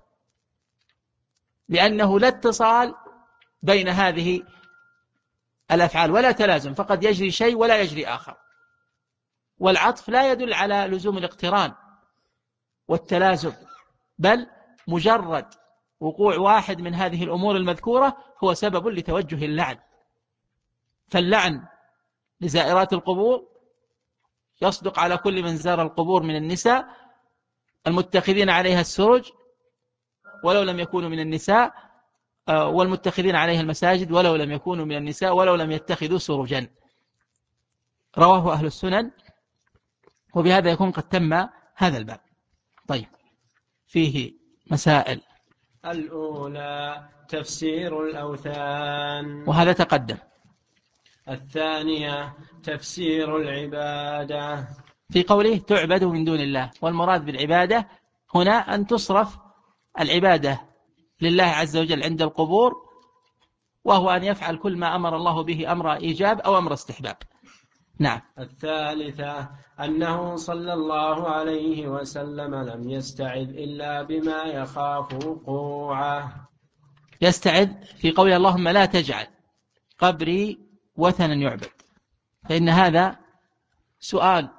لأنه لا اتصال بين هذه الأفعال ولا تلازم، فقد يجري شيء ولا يجري آخر. والعطف لا يدل على لزوم الاقتران والتلازم، بل مجرد وقوع واحد من هذه الأمور المذكورة هو سبب لتوجه اللعن. فاللعن لزائرات القبور يصدق على كل من زار القبور من النساء المتخذين عليها السرج ولو لم يكونوا من النساء، والمتخذين عليها المساجد ولو لم يكونوا من النساء ولو لم يتخذوا سرجا. رواه أهل السنن. وبهذا يكون قد تم هذا الباب. طيب، فيه مسائل. الأولى تفسير الأوثان، وهذا تقدم. الثانية تفسير العبادة، في قوله تعبد من دون الله، والمراد بالعبادة هنا أن تصرف العبادة لله عز وجل عند القبور، وهو أن يفعل كل ما أمر الله به أمر إيجاب أو أمر استحباب. نعم. الثالثة أنه صلى الله عليه وسلم لم يستعذ إلا بما يخاف وقوعه. يستعذ في قوله اللهم لا تجعل قبري وثنا يعبد، فإن هذا سؤال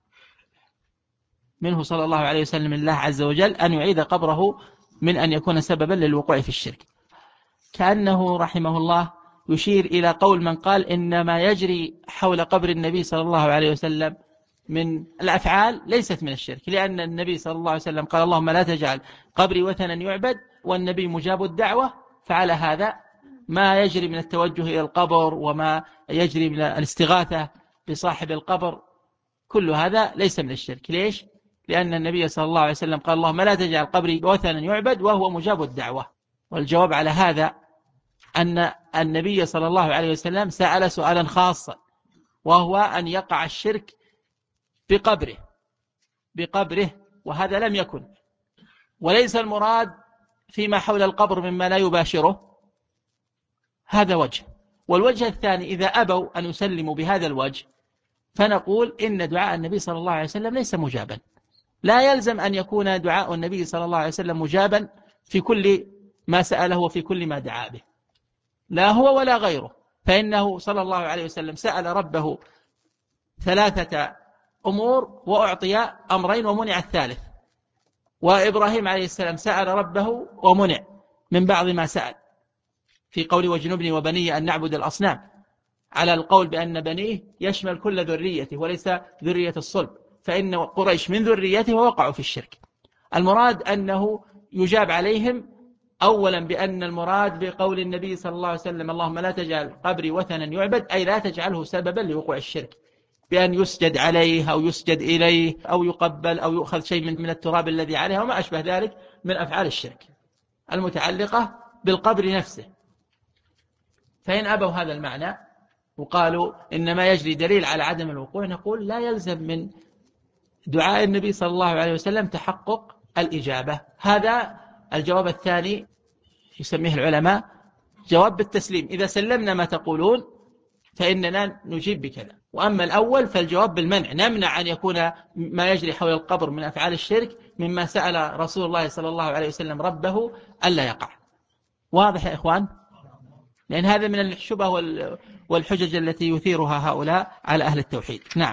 منه صلى الله عليه وسلم الله عز وجل أن يعيد قبره من أن يكون سببا للوقوع في الشرك. كأنه رحمه الله يشير إلى قول من قال إن ما يجري حول قبر النبي صلى الله عليه وسلم من الأفعال ليست من الشرك، لأن النبي صلى الله عليه وسلم قال اللهم لا تجعل قبري وثنا يعبد، والنبي مجاب الدعوة. فعلى هذا ما يجري من التوجه إلى القبر وما يجري من الاستغاثة بصاحب القبر كل هذا ليس من الشرك. ليش؟ لأن النبي صلى الله عليه وسلم قال اللهم لا تجعل قبري وثنا يعبد، وهو مجاب الدعوة. والجواب على هذا أن النبي صلى الله عليه وسلم سأل سؤالا خاصا، وهو أن يقع الشرك بقبره، وهذا لم يكن. وليس المراد فيما حول القبر مما لا يباشره، هذا وجه. والوجه الثاني إذا أبوا أن يسلموا بهذا الوجه فنقول إن دعاء النبي صلى الله عليه وسلم ليس مجابا. لا يلزم أن يكون دعاء النبي صلى الله عليه وسلم مجابا في كل ما سأله وفي كل ما دعا به، لا هو ولا غيره. فإنه صلى الله عليه وسلم سأل ربه 3 أمور وأعطي أمرين ومنع الثالث. وإبراهيم عليه السلام سأل ربه ومنع من بعض ما سأل، في قول واجنبني وبني أن نعبد الأصنام، على القول بأن بنيه يشمل كل ذريته وليس ذرية الصلب، فإن قريش من ذريته ووقعوا في الشرك. المراد أنه يجاب عليهم أولا بأن المراد بقول النبي صلى الله عليه وسلم اللهم لا تجعل قبري وثنا يعبد، أي لا تجعله سببا لوقوع الشرك، بأن يسجد عليه أو يسجد إليه أو يقبل أو يؤخذ شيء من التراب الذي عليه وما أشبه ذلك من أفعال الشرك المتعلقة بالقبر نفسه. فإن أبوا هذا المعنى وقالوا إنما يجري دليل على عدم الوقوع، نقول لا يلزم من دعاء النبي صلى الله عليه وسلم تحقق الإجابة. هذا الجواب الثاني يسميه العلماء جواب بالتسليم، إذا سلمنا ما تقولون فإننا نجيب بكذا. وأما الأول فالجواب بالمنع، نمنع أن يكون ما يجري حول القبر من أفعال الشرك مما سأل رسول الله صلى الله عليه وسلم ربه ألا يقع. واضح يا إخوان؟ لأن هذا من الشبه والحجج التي يثيرها هؤلاء على أهل التوحيد. نعم.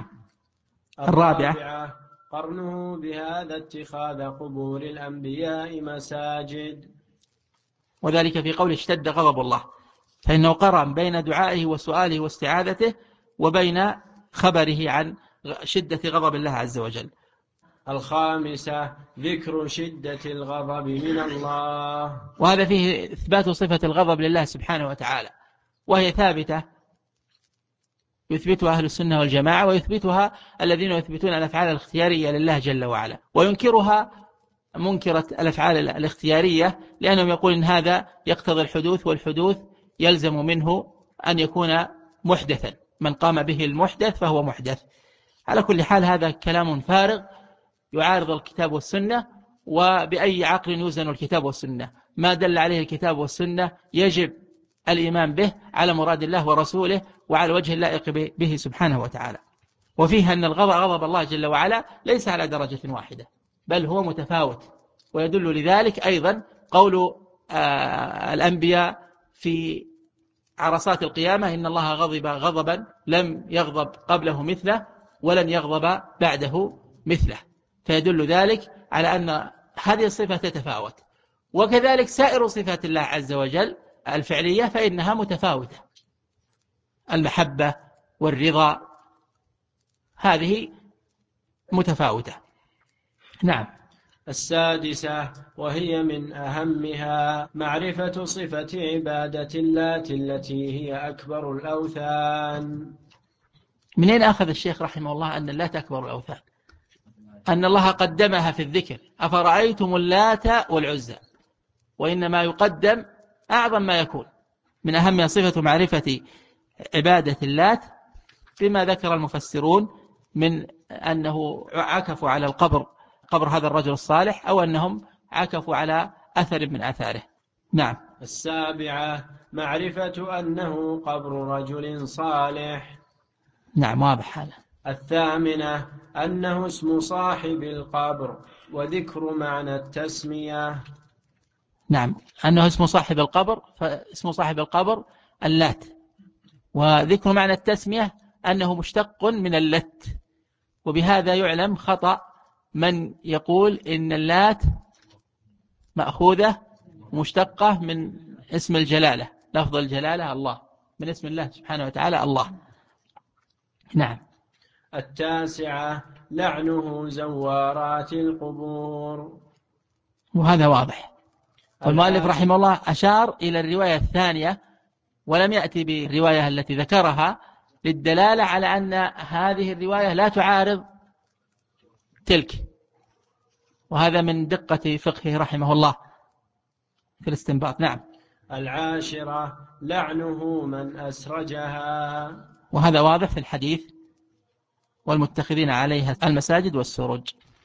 الرابعة قرنه بهذا اتخاذ قبور الأنبياء مساجد، وذلك في قول اشتد غضب الله، فإنه قرن بين دعائه وسؤاله واستعاذته وبين خبره عن شدة غضب الله عز وجل. الخامسة ذكر شدة الغضب من الله، وهذا فيه إثبات صفة الغضب لله سبحانه وتعالى، وهي ثابتة يثبتها أهل السنة والجماعة، ويثبتها الذين يثبتون الأفعال الاختيارية لله جل وعلا، وينكرها منكرة الأفعال الاختيارية، لأنهم يقول إن هذا يقتضي الحدوث، والحدوث يلزم منه أن يكون محدثا، من قام به المحدث فهو محدث. على كل حال هذا كلام فارغ يعارض الكتاب والسنة، وبأي عقل يوزن الكتاب والسنة؟ ما دل عليه الكتاب والسنة يجب الإيمان به على مراد الله ورسوله وعلى وجه اللائق به سبحانه وتعالى. وفيه أن غضب الله جل وعلا ليس على درجة واحدة، بل هو متفاوت. ويدل لذلك أيضا قول الأنبياء في عرصات القيامة إن الله غضب غضبا لم يغضب قبله مثله ولن يغضب بعده مثله، فيدل ذلك على أن هذه الصفة تتفاوت. وكذلك سائر صفات الله عز وجل الفعلية فإنها متفاوتة، المحبة والرضا هذه متفاوتة. نعم. السادسة وهي من أهمها معرفة صفة عبادة اللات التي هي أكبر الأوثان. منين أخذ الشيخ رحمه الله أن اللات أكبر الأوثان؟ أن الله قدمها في الذكر، أفرأيتم اللات والعزى، وإنما يقدم أعظم ما يكون. من أهم صفة معرفة عبادة اللات بما ذكر المفسرون من أنه عكفوا على قبر هذا الرجل الصالح، أو أنهم عكفوا على أثر من آثاره. نعم. السابعة معرفة أنه قبر رجل صالح. نعم واضح هذا. الثامنة أنه اسم صاحب القبر وذكر معنى التسمية. نعم، أنه اسم صاحب القبر، فاسم صاحب القبر اللات، وذكر معنى التسمية أنه مشتق من اللت. وبهذا يعلم خطأ من يقول إن اللات مأخوذة مشتقة من اسم الجلالة، لفظ الجلالة الله، من اسم الله سبحانه وتعالى الله. نعم. التاسعة لعنه زوارات القبور، وهذا واضح. والمؤلف رحمه الله أشار إلى الرواية الثانية ولم يأتي بالرواية التي ذكرها للدلالة على أن هذه الرواية لا تعارض تلك، وهذا من دقة فقهه رحمه الله في الاستنباط. نعم. 10 لعنه من أسرجها. وهذا واضح في الحديث والمتخذين عليها المساجد والسروج.